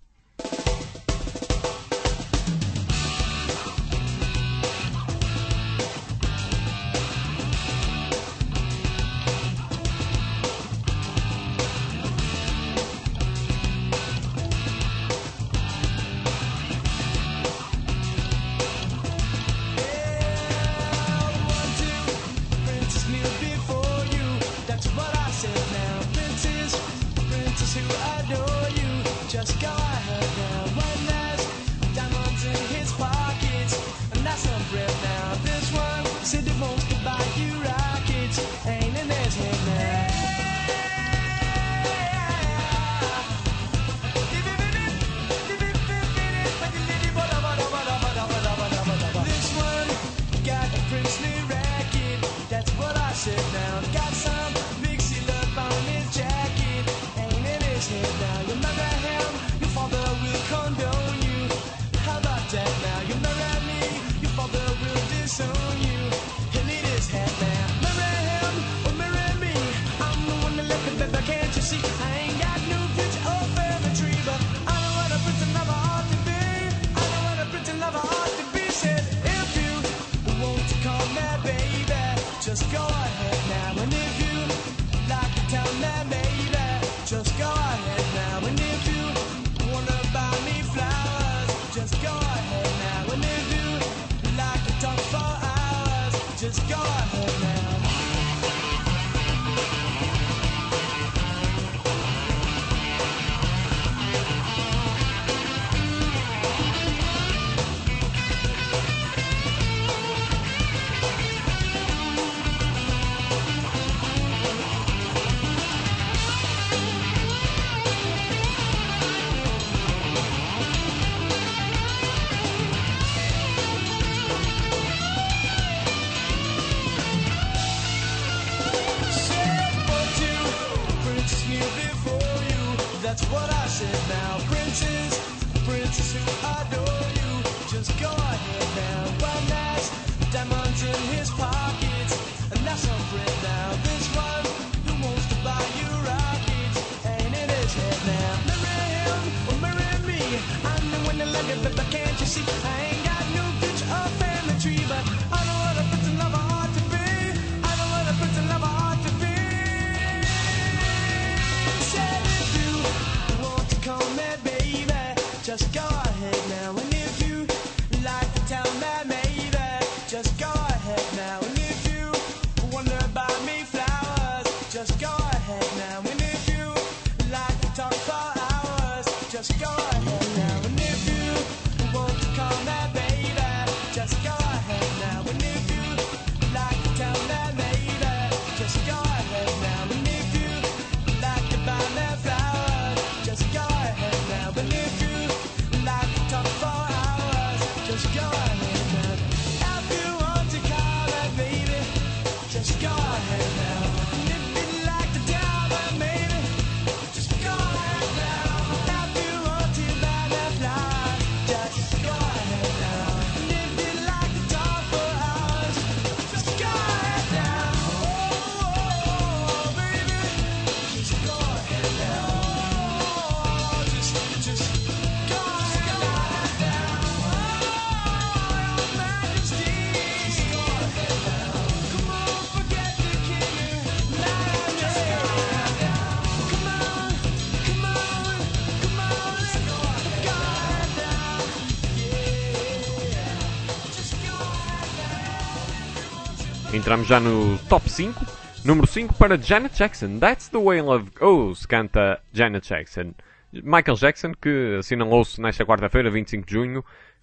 Entramos já no top 5. Número 5 para Janet Jackson. That's the way love goes, canta Janet Jackson. Michael Jackson, que assinalou-se nesta quarta-feira, 25 de junho,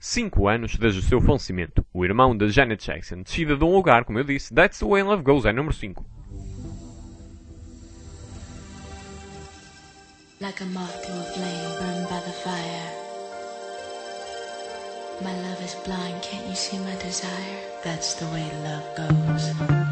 5 anos desde o seu falecimento. O irmão de Janet Jackson. Descida de um lugar, como eu disse. That's the way love goes, é número 5. Like a moth to a flame burned by the fire. My love is blind, can't you see my desire? That's the way love goes.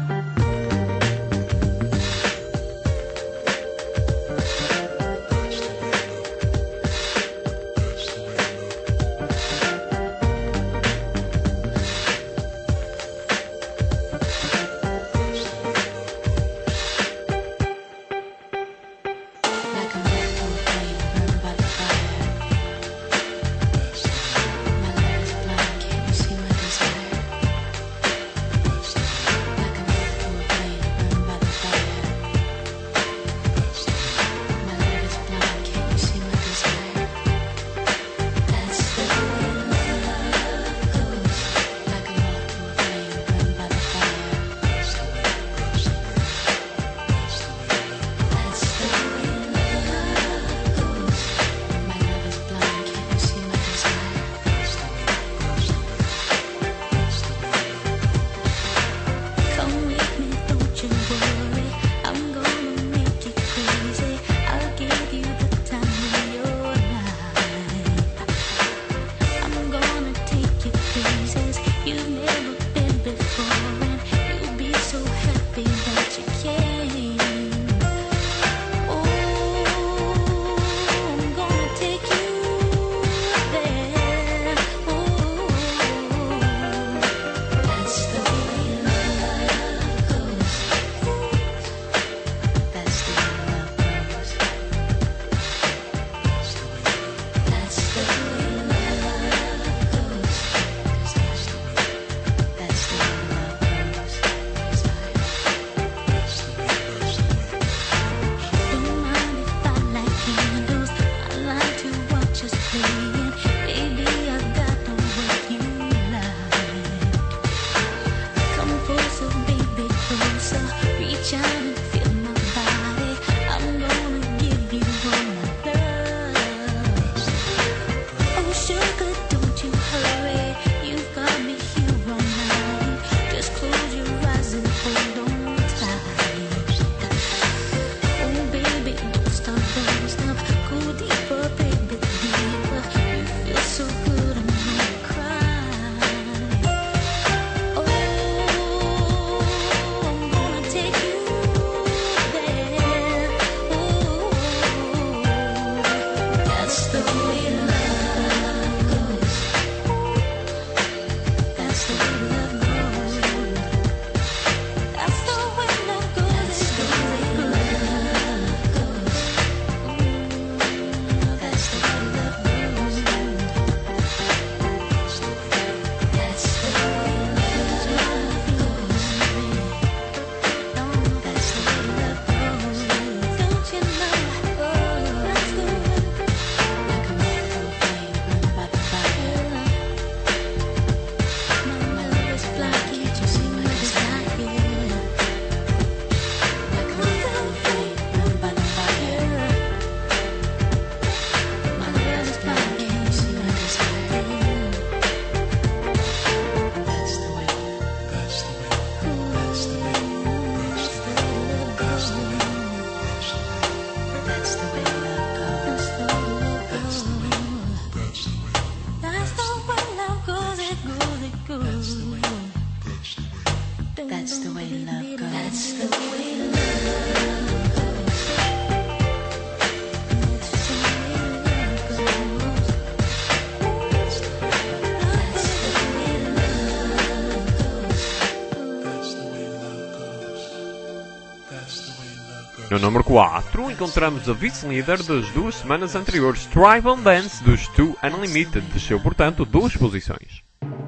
No número 4, encontramos a vice-líder das 2 semanas anteriores, Tribal Dance, dos Two Unlimited. Desceu, portanto, 2 posições.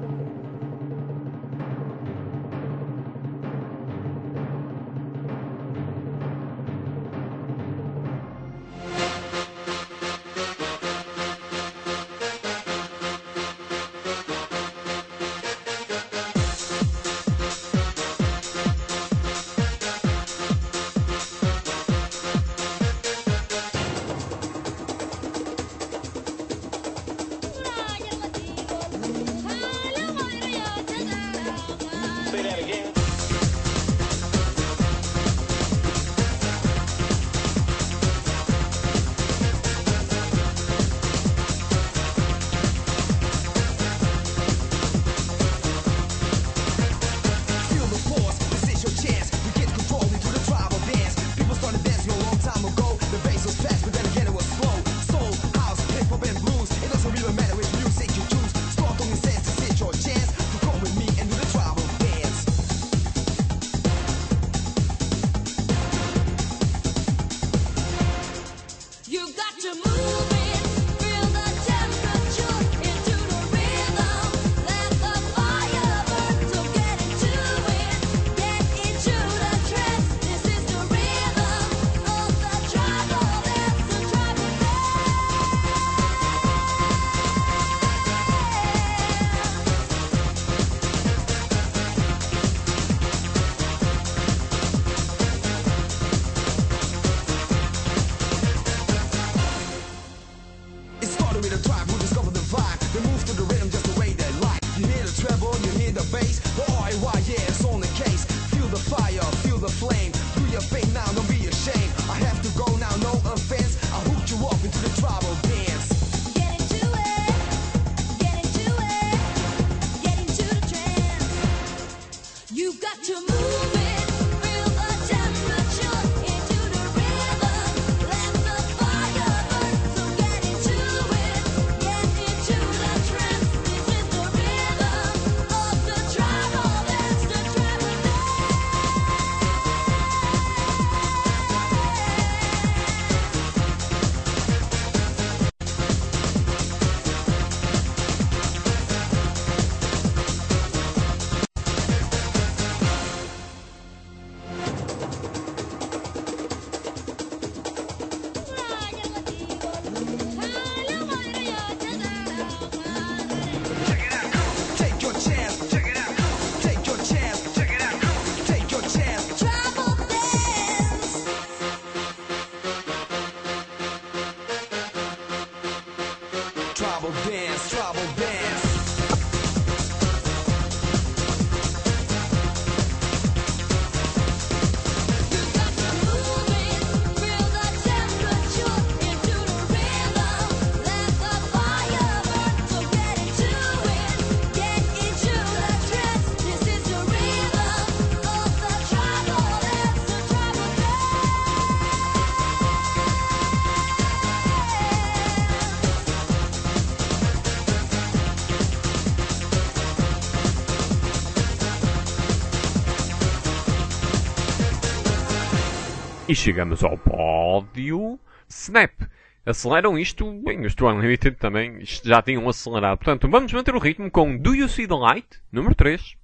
E chegamos ao pódio. Snap. Aceleram isto. Bem, os Two Unlimited também já tinham acelerado. Portanto, vamos manter o ritmo com Do You See the Light? Número 3.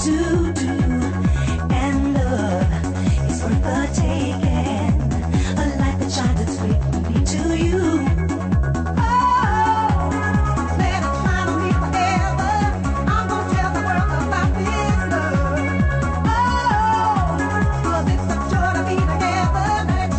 to do. And love is worth the taking. A light that shines its way from me to you. Oh, let it shine on me forever. I'm gonna tell the world about this love. Oh, 'cause it's so sure to be together. Let it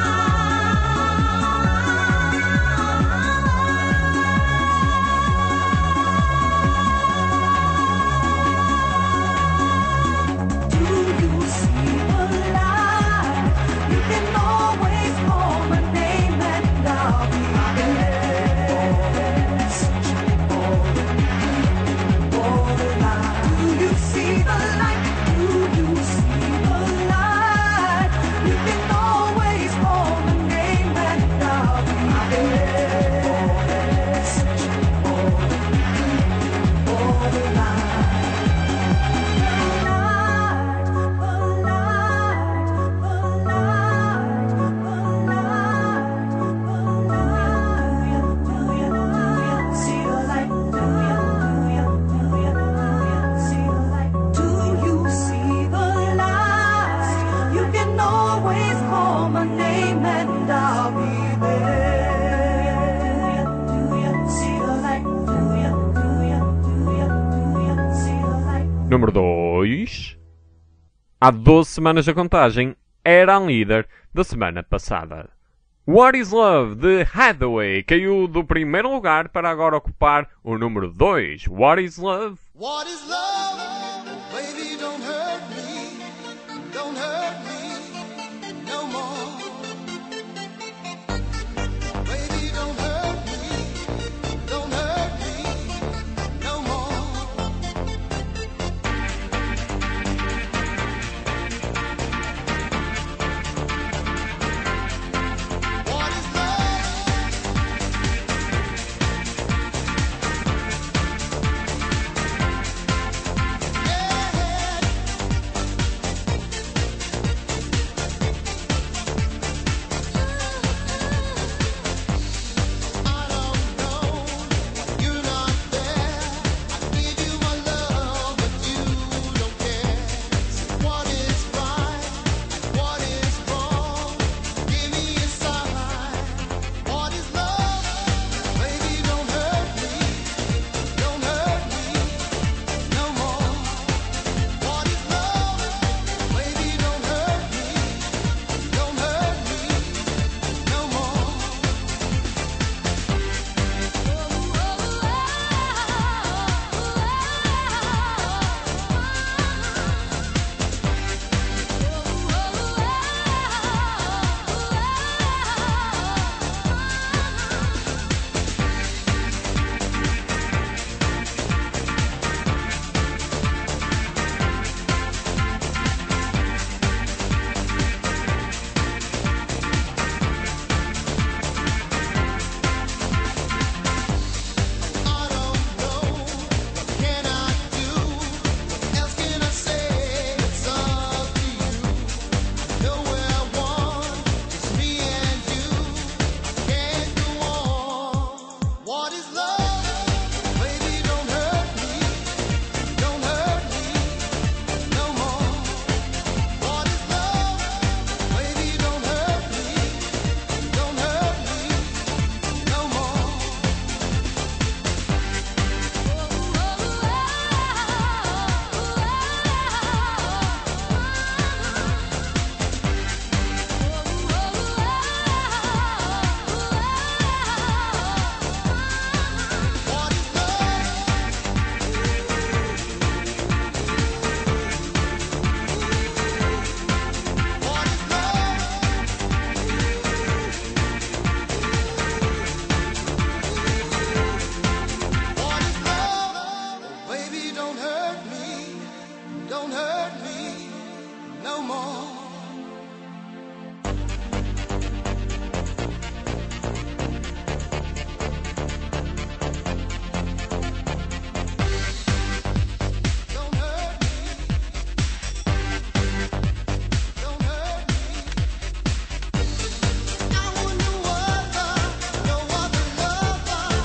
Número 2. Há 12 semanas a contagem, era a líder da semana passada. What is Love, de Hathaway, caiu do primeiro lugar para agora ocupar o número 2. What is Love? What is love? Baby, don't hurt me. Don't hurt me no more. Baby, don't hurt me. Don't hurt me no more. What is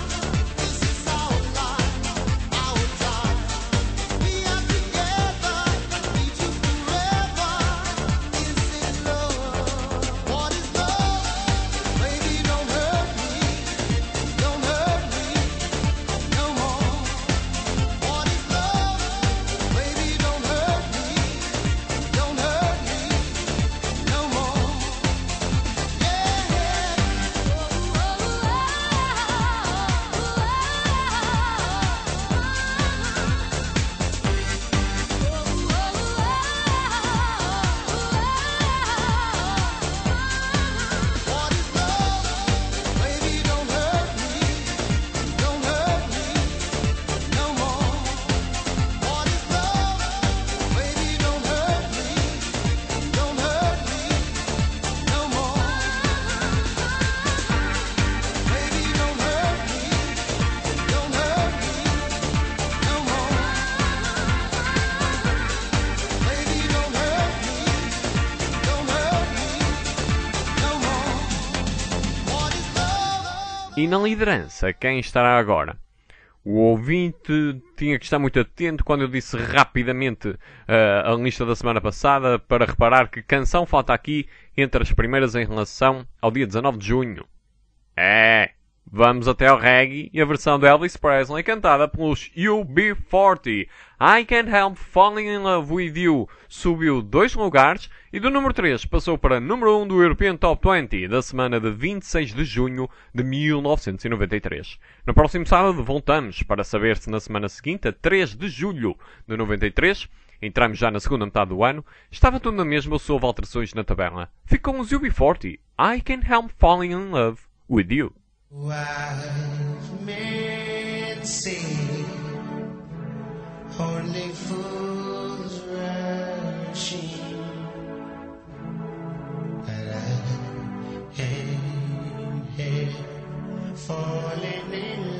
together. E na liderança, quem estará agora? O ouvinte tinha que estar muito atento quando eu disse rapidamente a lista da semana passada para reparar que canção falta aqui entre as primeiras em relação ao dia 19 de junho. Vamos até ao reggae e a versão de Elvis Presley cantada pelos UB40. I Can't Help Falling in Love With You subiu 2 lugares e do número 3 passou para número 1 do European Top 20 da semana de 26 de junho de 1993. No próximo sábado voltamos para saber se na semana seguinte, a 3 de julho de 93, entramos já na segunda metade do ano, estava tudo na mesma ou se houve alterações na tabela. Ficam os UB40. I Can't Help Falling in Love With You. Wise men say only fools rush in, but I ain't here falling in